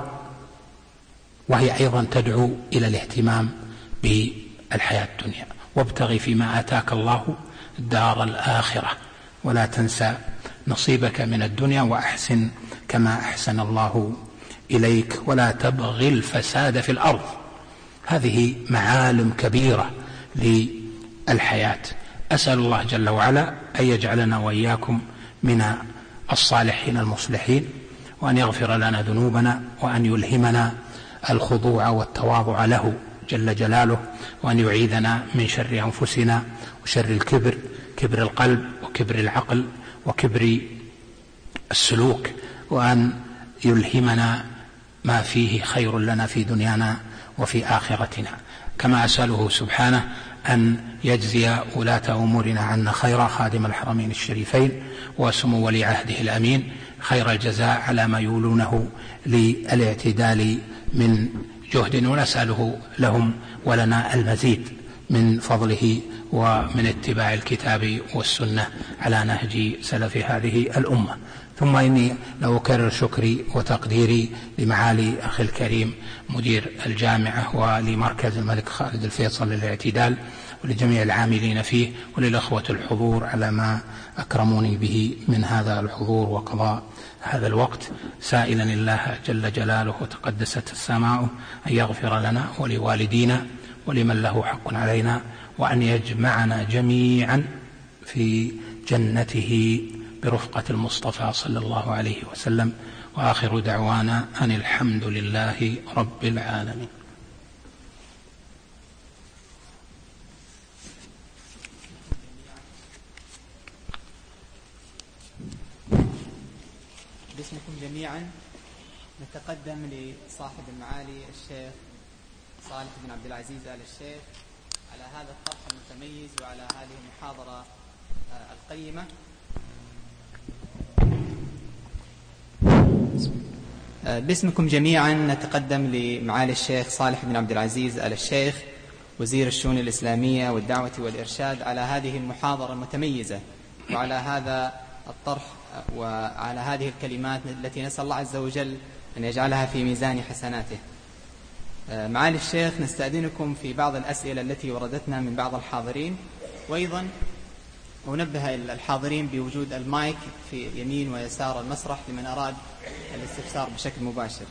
وهي أيضا تدعو إلى الاهتمام بالحياة الدنيا. وابتغي فيما آتاك الله الدار الآخرة ولا تنسى نصيبك من الدنيا وأحسن كما أحسن الله إليك ولا تبغي الفساد في الأرض. هذه معالم كبيرة للحياة. أسأل الله جل وعلا أن يجعلنا وإياكم من الصالحين المصلحين، وأن يغفر لنا ذنوبنا، وأن يلهمنا الخضوع والتواضع له جل جلاله، وأن يعيذنا من شر أنفسنا وشر الكبر، كبر القلب وكبر العقل وكبر السلوك، وأن يلهمنا ما فيه خير لنا في دنيانا وفي آخرتنا. كما أسأله سبحانه أن يجزي ولاة أمورنا عنا خيرا، خادم الحرمين الشريفين وسمو ولي عهده الأمين خير الجزاء على ما يولونه للاعتدال من جهد، ونسأله لهم ولنا المزيد من فضله ومن اتباع الكتاب والسنة على نهج سلف هذه الأمة. ثم إني لأكرر شكري وتقديري لمعالي أخي الكريم مدير الجامعة ولمركز الملك خالد الفيصل للاعتدال، ولجميع العاملين فيه، وللأخوة الحضور على ما أكرموني به من هذا الحضور وقضاء هذا الوقت، سائلا الله جل جلاله وتقدست السماء أن يغفر لنا ولوالدينا ولمن له حق علينا، وأن يجمعنا جميعا في جنته برفقة المصطفى صلى الله عليه وسلم. وآخر دعوانا أن الحمد لله رب العالمين. باسمكم جميعا نتقدم لصاحب المعالي الشيخ صالح بن عبد العزيز آل الشيخ على هذا الطرح المتميز وعلى هذه المحاضرة القيمة. باسمكم جميعا نتقدم لمعالي الشيخ صالح بن عبد العزيز آل الشيخ وزير الشؤون الإسلامية والدعوة والإرشاد على هذه المحاضرة المتميزة وعلى هذا الطرح وعلى هذه الكلمات التي نسأل الله عز وجل أن يجعلها في ميزان حسناته. معالي الشيخ نستأذنكم في بعض الأسئلة التي وردتنا من بعض الحاضرين، وأيضا أنبه الحاضرين بوجود المايك في يمين ويسار المسرح لمن أراد الاستفسار بشكل مباشر.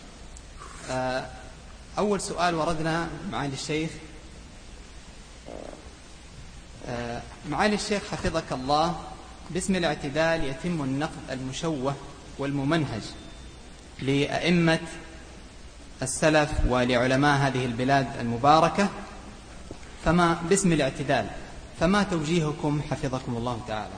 أول سؤال وردنا معالي الشيخ: معالي الشيخ حفظك الله، باسم الاعتدال يتم النقد المشوه والممنهج لأئمة السلف ولعلماء هذه البلاد المباركة، فما باسم الاعتدال فما توجيهكم حفظكم الله تعالى؟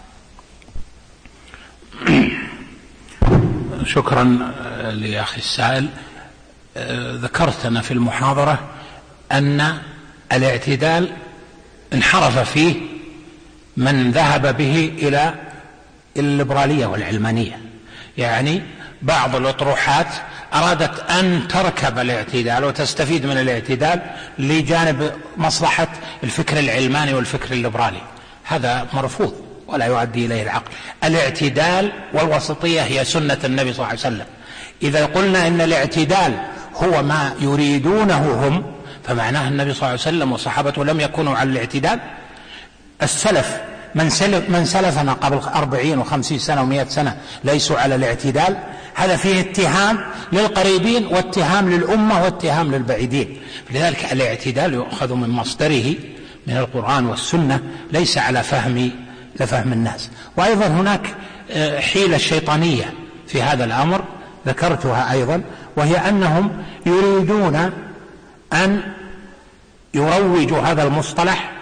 شكرا لأخي السائل. ذكرت أنا في المحاضرة أن الاعتدال انحرف فيه من ذهب به إلى الليبرالية والعلمانية، يعني بعض الأطروحات أرادت أن تركب الاعتدال وتستفيد من الاعتدال لجانب مصلحة الفكر العلماني والفكر الليبرالي. هذا مرفوض ولا يؤدي إليه العقل. الاعتدال والوسطية هي سنة النبي صلى الله عليه وسلم. إذا قلنا إن الاعتدال هو ما يريدونه هم، فمعناه النبي صلى الله عليه وسلم وصحابته لم يكونوا على الاعتدال. السلف من, سلف من سلفنا قبل أربعين وخمسين سنة ومئة سنة ليسوا على الاعتدال. هذا فيه اتهام للقريبين واتهام للأمة واتهام للبعيدين. لذلك الاعتدال يؤخذ من مصدره من القرآن والسنة، ليس على فهم لفهم الناس. وأيضا هناك حيلة شيطانية في هذا الأمر ذكرتها أيضا، وهي أنهم يريدون أن يروج هذا المصطلح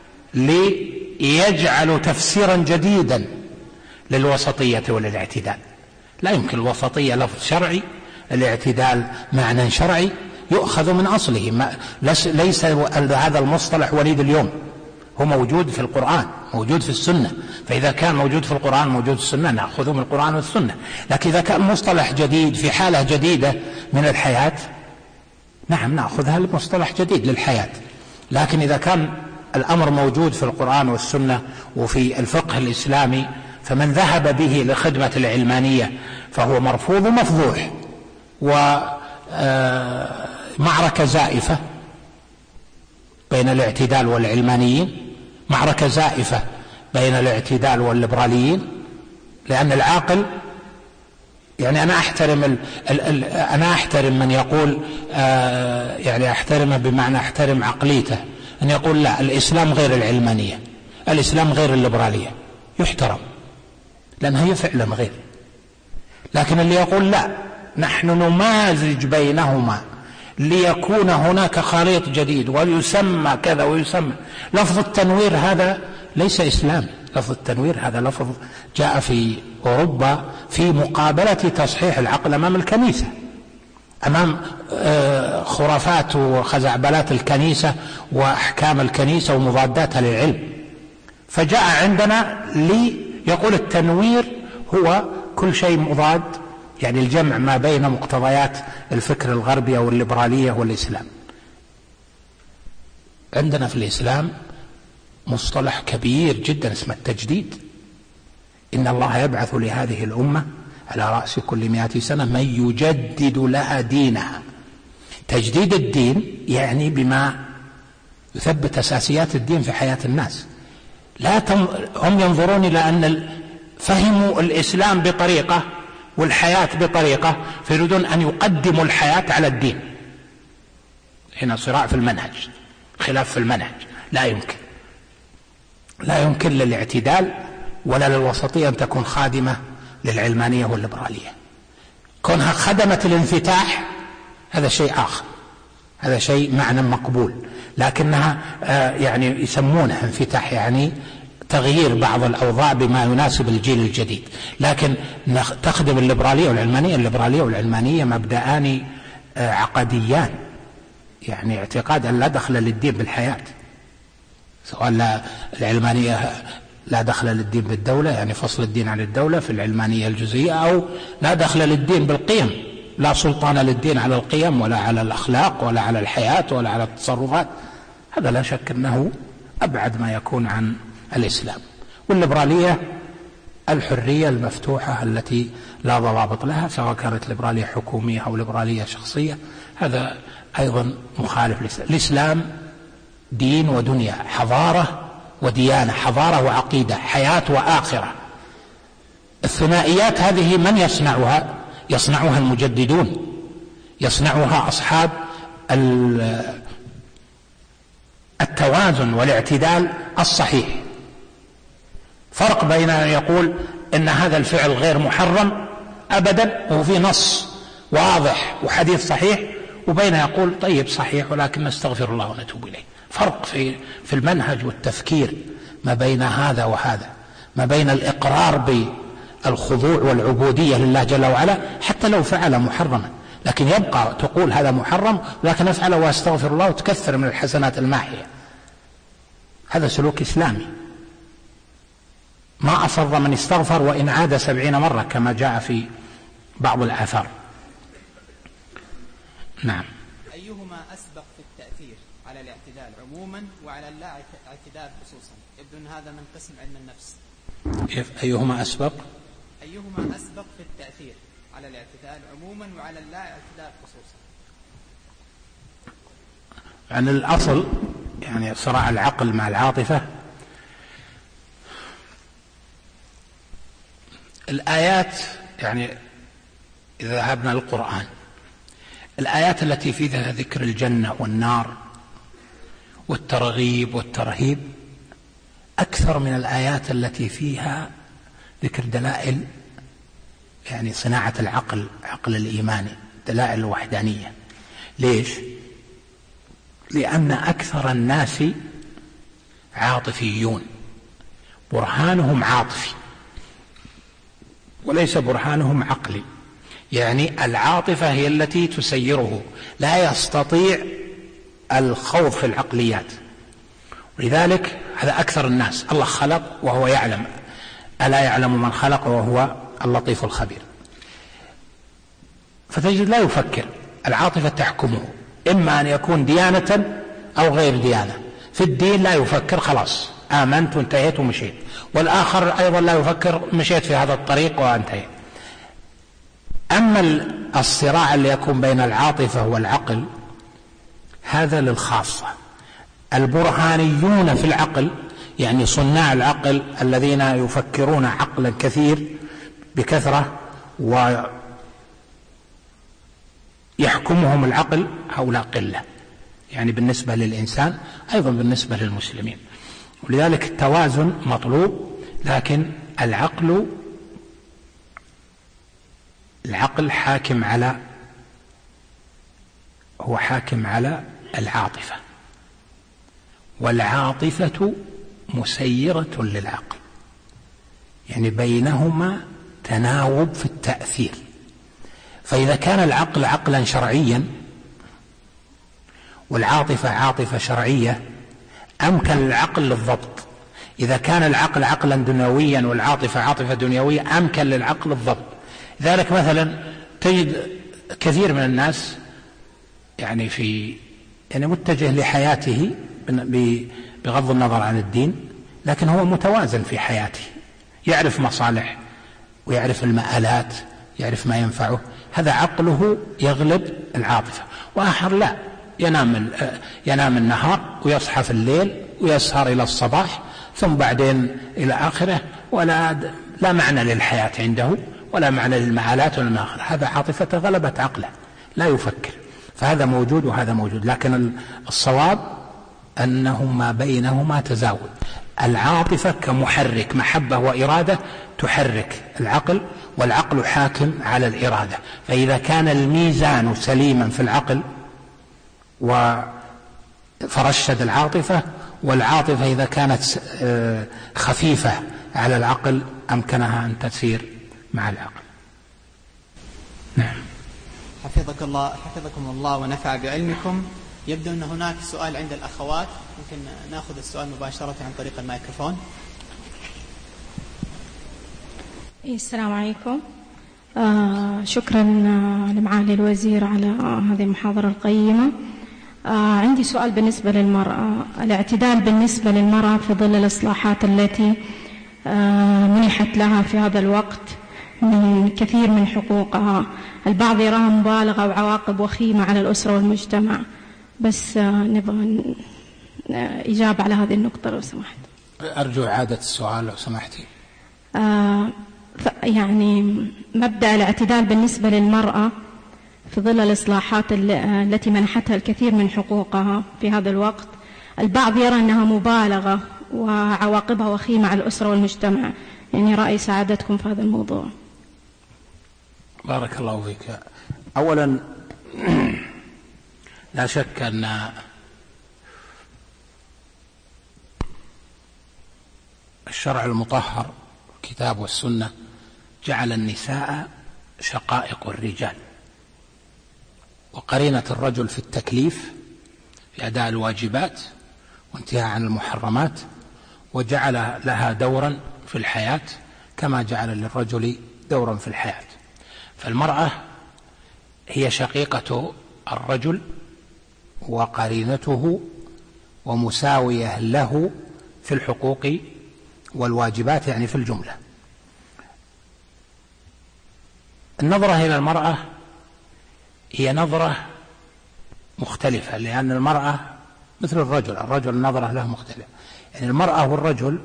ليجعل تفسيرا جديدا للوسطية وللاعتدال. لا يمكن. الوسطية لفظ شرعي، الاعتدال معنى شرعي يؤخذ من أصله. ليس هذا المصطلح وليد اليوم، هو موجود في القرآن، موجود في السنة. فإذا كان موجود في القرآن موجود في السنة نأخذه من القرآن والسنة. لكن إذا كان مصطلح جديد في حالة جديدة من الحياة، نعم نأخذها المصطلح جديد للحياة. لكن إذا كان الأمر موجود في القرآن والسنة وفي الفقه الإسلامي، فمن ذهب به لخدمة العلمانية فهو مرفوض ومفضوح. ومعركة زائفة بين الاعتدال والعلمانيين، معركة زائفة بين الاعتدال والليبراليين. لأن العاقل يعني أنا أحترم ال ال ال أنا أحترم من يقول آه يعني أحترمه بمعنى أحترم عقليته، أن يقول لا الإسلام غير العلمانية، الإسلام غير الليبرالية، يحترم لأن هي فعلا غير. لكن اللي يقول لا نحن نمازج بينهما ليكون هناك خليط جديد ويسمى كذا ويسمى، لفظ التنوير هذا ليس إسلامي. لفظ التنوير هذا لفظ جاء في أوروبا في مقابلة تصحيح العقل أمام الكنيسة، أمام خرافات وخزعبلات الكنيسة وأحكام الكنيسة ومضاداتها للعلم. فجاء عندنا ليقول التنوير هو كل شيء مضاد، يعني الجمع ما بين مقتضيات الفكر الغربي والليبرالية والإسلام. عندنا في الإسلام مصطلح كبير جدا اسمه التجديد. إن الله يبعث لهذه الأمة على رأس كل مئة سنة من يجدد لها دينها. تجديد الدين يعني بما يثبت أساسيات الدين في حياة الناس. لا تم... هم ينظرون إلى أن فهموا الإسلام بطريقة والحياة بطريقة، فيريدون أن يقدموا الحياة على الدين. هنا صراع في المنهج، خلاف في المنهج. لا يمكن لا يمكن للاعتدال ولا للوسطية أن تكون خادمة للعلمانية والليبرالية. كونها خدمة الانفتاح هذا شيء آخر، هذا شيء معنى مقبول، لكنها آه يعني يسمونها انفتاح، يعني تغيير بعض الأوضاع بما يناسب الجيل الجديد. لكن تخدم الليبرالية والعلمانية. الليبرالية والعلمانية مبدأان آه عقديان، يعني اعتقاد أن لا دخل للدين بالحياة، سواء لا العلمانية لا دخل للدين بالدولة، يعني فصل الدين عن الدولة في العلمانية الجزئية، أو لا دخل للدين بالقيم، لا سلطان للدين على القيم ولا على الأخلاق ولا على الحياة ولا على التصرفات. هذا لا شك أنه أبعد ما يكون عن الإسلام. والليبرالية الحرية المفتوحة التي لا ضوابط لها، سواء كانت ليبرالية حكومية أو ليبرالية شخصية، هذا أيضا مخالف للإسلام. الإسلام دين ودنيا، حضارة وديانة، حضارة وعقيدة، حياة وآخرة. الثنائيات هذه من يصنعها؟ يصنعها المجددون، يصنعها أصحاب التوازن والاعتدال الصحيح. فرق بين أن يقول إن هذا الفعل غير محرم أبدا وفي نص واضح وحديث صحيح، وبين يقول طيب صحيح ولكن نستغفر الله ونتوب إليه. فرق في في المنهج والتفكير ما بين هذا وهذا، ما بين الإقرار بالخضوع والعبودية لله جل وعلا حتى لو فعل محرما، لكن يبقى تقول هذا محرم ولكن أفعله وأستغفر الله وتكثر من الحسنات الماحية. هذا سلوك إسلامي. ما أفضل من استغفر وإن عاد سبعين مرة كما جاء في بعض الآثار. نعم. أيهما أسبق في التأثير على الاعتدال عموما وعلى اللا اعتدال خصوصا؟ يبدو أن هذا من قسم علم النفس. كيف أيهما أسبق؟ أيهما أسبق في التأثير على الاعتدال عموما وعلى اللا اعتدال خصوصا؟ عن الأصل يعني صراع العقل مع العاطفة. الآيات يعني إذا ذهبنا للقرآن، الآيات التي فيها ذكر الجنة والنار والترغيب والترهيب أكثر من الآيات التي فيها ذكر دلائل يعني صناعة العقل، عقل الإيماني، دلائل الوحدانية. ليش؟ لأن أكثر الناس عاطفيون، برهانهم عاطفي وليس برهانهم عقلي، يعني العاطفة هي التي تسيره، لا يستطيع الخوض في العقليات. ولذلك هذا أكثر الناس. الله خلق وهو يعلم، ألا يعلم من خلق وهو اللطيف الخبير. فتجد لا يفكر، العاطفة تحكمه، إما أن يكون ديانة أو غير ديانة. في الدين لا يفكر، خلاص آمنت وانتهيت ومشيت، والآخر أيضا لا يفكر، مشيت في هذا الطريق وانتهيت. أما الصراع اللي يكون بين العاطفة والعقل هذا للخاصة. البرهانيون في العقل يعني صناع العقل الذين يفكرون عقلا كثير بكثرة ويحكمهم العقل، هؤلاء قلة، يعني بالنسبة للإنسان أيضا بالنسبة للمسلمين. ولذلك التوازن مطلوب، لكن العقل العقل حاكم على هو حاكم على العاطفة، والعاطفة مسيرة للعقل، يعني بينهما تناوب في التأثير. فإذا كان العقل عقلا شرعيا والعاطفة عاطفة شرعية أمكن العقل للضبط. إذا كان العقل عقلا دنيويا والعاطفة عاطفة دنيوية أمكن للعقل الضبط. ذلك مثلا تجد كثير من الناس يعني في يعني متجه لحياته بغض النظر عن الدين، لكن هو متوازن في حياته، يعرف مصالح ويعرف المآلات، يعرف ما ينفعه، هذا عقله يغلب العاطفة. وآخر لا، ينام ينام النهار ويصحى في الليل ويسهر إلى الصباح ثم بعدين إلى آخره، ولا لا معنى للحياة عنده ولا معنى للمآلات ولا الآخر. هذا عاطفة غلبت عقله، لا يفكر. فهذا موجود وهذا موجود، لكن الصواب أنهما بينهما تزاوج. العاطفة كمحرك، محبة وإرادة تحرك العقل، والعقل حاكم على الإرادة. فإذا كان الميزان سليما في العقل وفرشد العاطفة، والعاطفة إذا كانت خفيفة على العقل أمكنها أن تسير مع العقل. نعم. حفظك الله حفظكم الله ونفع بعلمكم. يبدو أن هناك سؤال عند الأخوات، ممكن نأخذ السؤال مباشرة عن طريق الميكروفون. السلام عليكم. آه شكرا لمعالي الوزير على هذه المحاضرة القيمة. آه عندي سؤال بالنسبة للمرأة، الاعتدال بالنسبة للمرأة في ظل الإصلاحات التي آه منحت لها في هذا الوقت من كثير من حقوقها، البعض يراها مبالغة وعواقب وخيمة على الأسرة والمجتمع، بس آه نبغى إجابة على هذه النقطة لو سمحت. أرجو إعادة السؤال لو سمحتي. آه يعني مبدأ الاعتدال بالنسبة للمرأة في ظل الإصلاحات التي منحتها الكثير من حقوقها في هذا الوقت، البعض يرى أنها مبالغة وعواقبها وخيمة على الأسرة والمجتمع، يعني رأي سعادتكم في هذا الموضوع. بارك الله فيك. أولا لا شك أن الشرع المطهر الكتاب والسنة جعل النساء شقائق الرجال، وقرينة الرجل في التكليف في أداء الواجبات وانتهاء عن المحرمات، وجعل لها دورا في الحياة كما جعل للرجل دورا في الحياة. فالمرأة هي شقيقة الرجل وقرينته ومساوية له في الحقوق والواجبات، يعني في الجملة. النظرة إلى المرأة هي نظرة مختلفة، لأن المرأة مثل الرجل، الرجل النظرة له مختلفة. يعني المرأة والرجل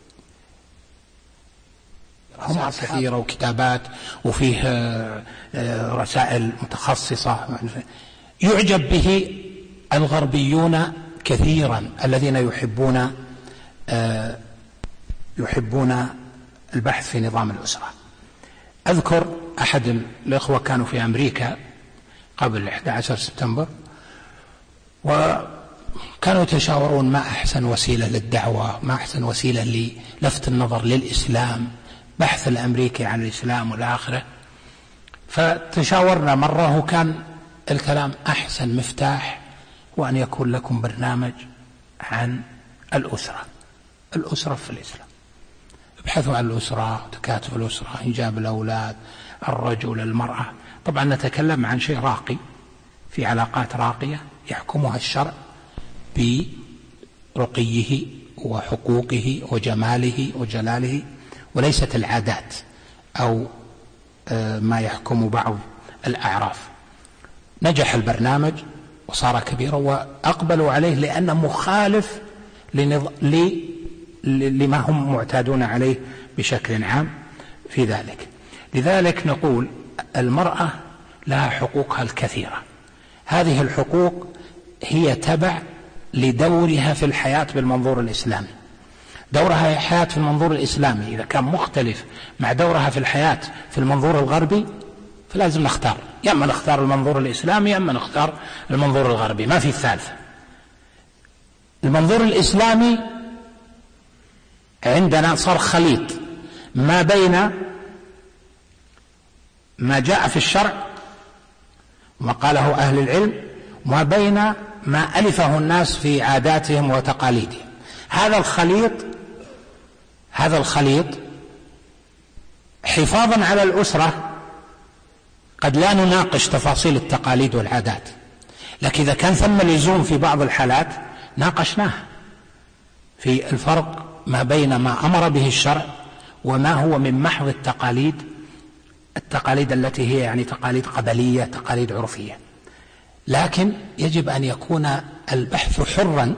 هم كثيرة وكتابات وفيه رسائل متخصصة يعجب به الغربيون كثيرا الذين يحبون يحبون البحث في نظام الأسرة. أذكر أحد الإخوة كانوا في أمريكا قبل أحد عشر سبتمبر، كانوا يتشاورون ما أحسن وسيلة للدعوة، ما أحسن وسيلة للفت النظر للإسلام، بحث الأمريكي عن الإسلام والآخرة. فتشاورنا مرة وكان الكلام أحسن مفتاح وأن يكون لكم برنامج عن الأسرة، الأسرة في الإسلام، ابحثوا عن الأسرة، تكاتف الأسرة، إنجاب الأولاد، الرجل، المرأة. طبعا نتكلم عن شيء راقي، في علاقات راقية يحكمها الشرع برقيه وحقوقه وجماله وجلاله، وليست العادات أو ما يحكم بعض الأعراف. نجح البرنامج وصار كبيرا وأقبلوا عليه لأنه مخالف لما هم معتادون عليه بشكل عام في ذلك. لذلك نقول المرأة لها حقوقها الكثيرة، هذه الحقوق هي تبع لدورها في الحياة بالمنظور الإسلامي. دورها في الحياة في المنظور الإسلامي إذا كان مختلف مع دورها في الحياة في المنظور الغربي فلازم نختار، يا أما نختار المنظور الإسلامي يا أما نختار المنظور الغربي، ما في الثالثة. المنظور الإسلامي عندنا صار خليط ما بين ما جاء في الشرع وما قاله أهل العلم وما بين ما ألفه الناس في عاداتهم وتقاليدهم. هذا الخليط هذا الخليط حفاظا على الأسرة قد لا نناقش تفاصيل التقاليد والعادات، لكن إذا كان ثم لزوم في بعض الحالات ناقشناه في الفرق ما بين ما أمر به الشرع وما هو من محض التقاليد، التقاليد التي هي يعني تقاليد قبلية، تقاليد عرفية. لكن يجب أن يكون البحث حرا،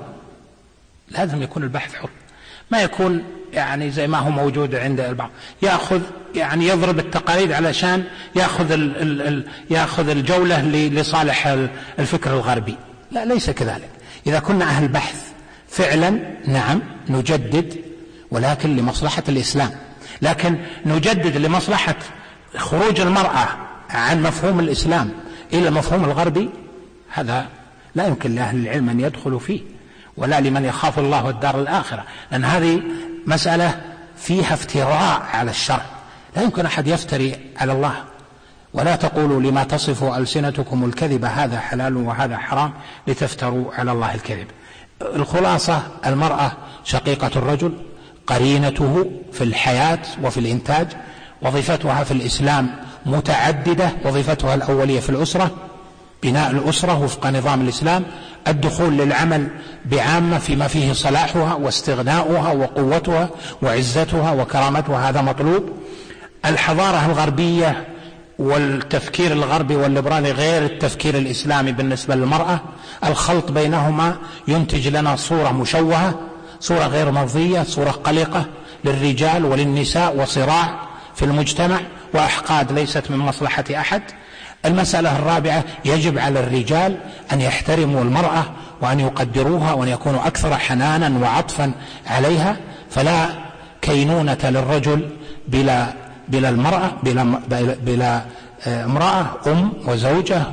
لازم يكون البحث حر، ما يكون يعني زي ما هو موجود عند البعض يأخذ يعني يضرب التقاليد علشان يأخذ ال ال ال يأخذ الجولة لصالح الفكر الغربي. لا، ليس كذلك. إذا كنا أهل بحث فعلا نعم نجدد، ولكن لمصلحة الإسلام، لكن نجدد لمصلحة خروج المرأة عن مفهوم الإسلام إلى المفهوم الغربي، هذا لا يمكن لأهل العلم أن يدخلوا فيه، ولا لمن يخاف الله والدار الآخرة، لأن هذه مسألة فيها افتراء على الشرع، لا يمكن أحد يفتري على الله. ولا تقولوا لما تصف ألسنتكم الكذب هذا حلال وهذا حرام لتفتروا على الله الكذب. الخلاصة المرأة شقيقة الرجل، قرينته في الحياة وفي الإنتاج، وظيفتها في الإسلام متعددة، وظيفتها الأولية في الأسرة، بناء الأسرة وفق نظام الإسلام، الدخول للعمل بعامة فيما فيه صلاحها واستغناؤها وقوتها وعزتها وكرامتها، هذا مطلوب. الحضارة الغربية والتفكير الغربي والليبرالي غير التفكير الإسلامي بالنسبة للمرأة، الخلط بينهما ينتج لنا صورة مشوهة، صورة غير مرضية، صورة قلقة للرجال وللنساء، وصراع في المجتمع وأحقاد ليست من مصلحة أحد. المسألة الرابعة، يجب على الرجال أن يحترموا المرأة وأن يقدروها وأن يكونوا أكثر حنانا وعطفا عليها، فلا كينونة للرجل بلا بلا المرأة بلا, بلا امرأة أم وزوجة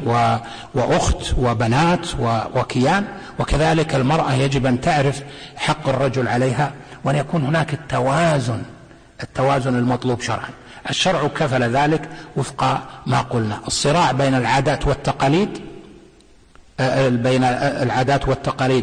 وأخت وبنات وكيان. وكذلك المرأة يجب أن تعرف حق الرجل عليها، وأن يكون هناك التوازن التوازن المطلوب شرعا. الشرع كفل ذلك وفق ما قلنا. الصراع بين العادات والتقاليد بين العادات والتقاليد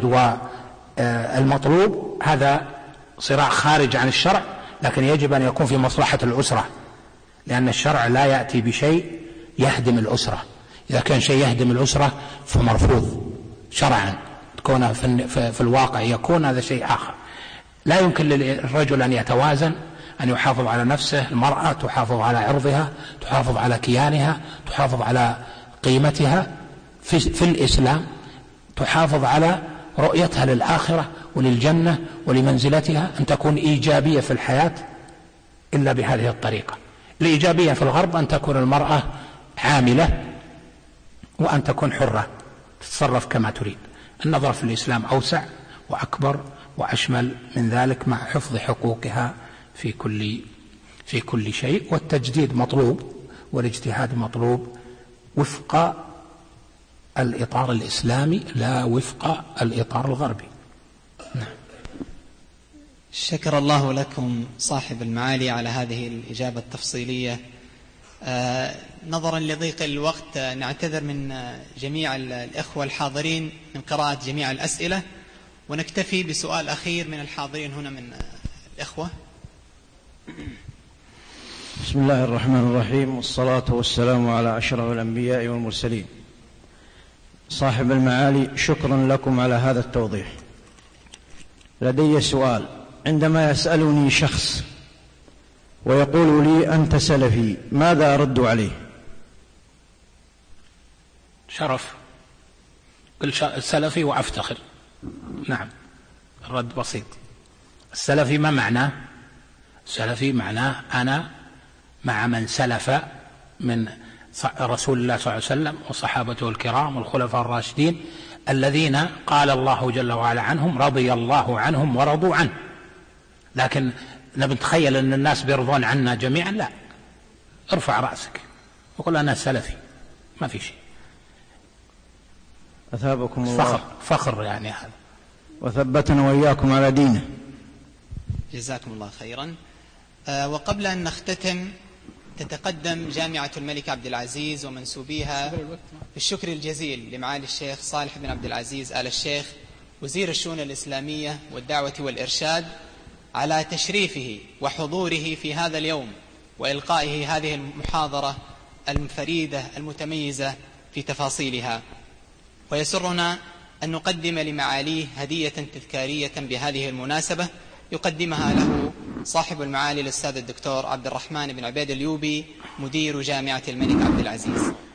والمطلوب هذا صراع خارج عن الشرع، لكن يجب أن يكون في مصلحة الأسرة، لأن الشرع لا يأتي بشيء يهدم الأسرة. إذا كان شيء يهدم الأسرة فمرفوض شرعا، تكون في الواقع يكون هذا شيء آخر. لا يمكن للرجل أن يتوازن، أن يحافظ على نفسه، المرأة تحافظ على عرضها، تحافظ على كيانها، تحافظ على قيمتها في, في الإسلام، تحافظ على رؤيتها للآخرة وللجنة ولمنزلتها، أن تكون إيجابية في الحياة إلا بهذه الطريقة. الإيجابية في الغرب أن تكون المرأة عاملة وأن تكون حرة تتصرف كما تريد. النظر في الإسلام أوسع وأكبر وأشمل من ذلك، مع حفظ حقوقها في كل في كل شيء. والتجديد مطلوب والاجتهاد مطلوب وفق الإطار الإسلامي لا وفق الإطار الغربي. نعم. شكر الله لكم صاحب المعالي على هذه الإجابة التفصيلية. آه نظرا لضيق الوقت آه نعتذر من آه جميع الإخوة الحاضرين من قراءة جميع الأسئلة، ونكتفي بسؤال أخير من الحاضرين هنا من آه الإخوة. بسم الله الرحمن الرحيم، والصلاة والسلام على أشرف الأنبياء والمرسلين. صاحب المعالي، شكرا لكم على هذا التوضيح. لدي سؤال: عندما يسألني شخص ويقول لي أنت سلفي، ماذا أرد عليه؟ شرف، كل سلفي وأفتخر. نعم، الرد بسيط. السلفي ما معناه؟ السلفي معناه أنا مع من سلف من رسول الله صلى الله عليه وسلم وصحابته الكرام والخلفاء الراشدين الذين قال الله جل وعلا عنهم رضي الله عنهم ورضوا عنه. لكن نبي نتخيل أن الناس بيرضون عنا جميعا؟ لا. ارفع رأسك وقل أنا سلفي، ما في شيء. أثابكم الله. فخر فخر يعني هذا. وثبتنا وإياكم على دينه. جزاكم الله خيرا. آه وقبل أن نختتم، تتقدم جامعة الملك عبد العزيز ومنسوبيها بالشكر الجزيل لمعالي الشيخ صالح بن عبد العزيز آل الشيخ وزير الشؤون الإسلامية والدعوة والإرشاد على تشريفه وحضوره في هذا اليوم وإلقائه هذه المحاضرة الفريدة المتميزة في تفاصيلها. ويسرنا أن نقدم لمعاليه هدية تذكارية بهذه المناسبة يقدمها له صاحب المعالي الأستاذ الدكتور عبد الرحمن بن عبيد اليوبي مدير جامعة الملك عبد العزيز.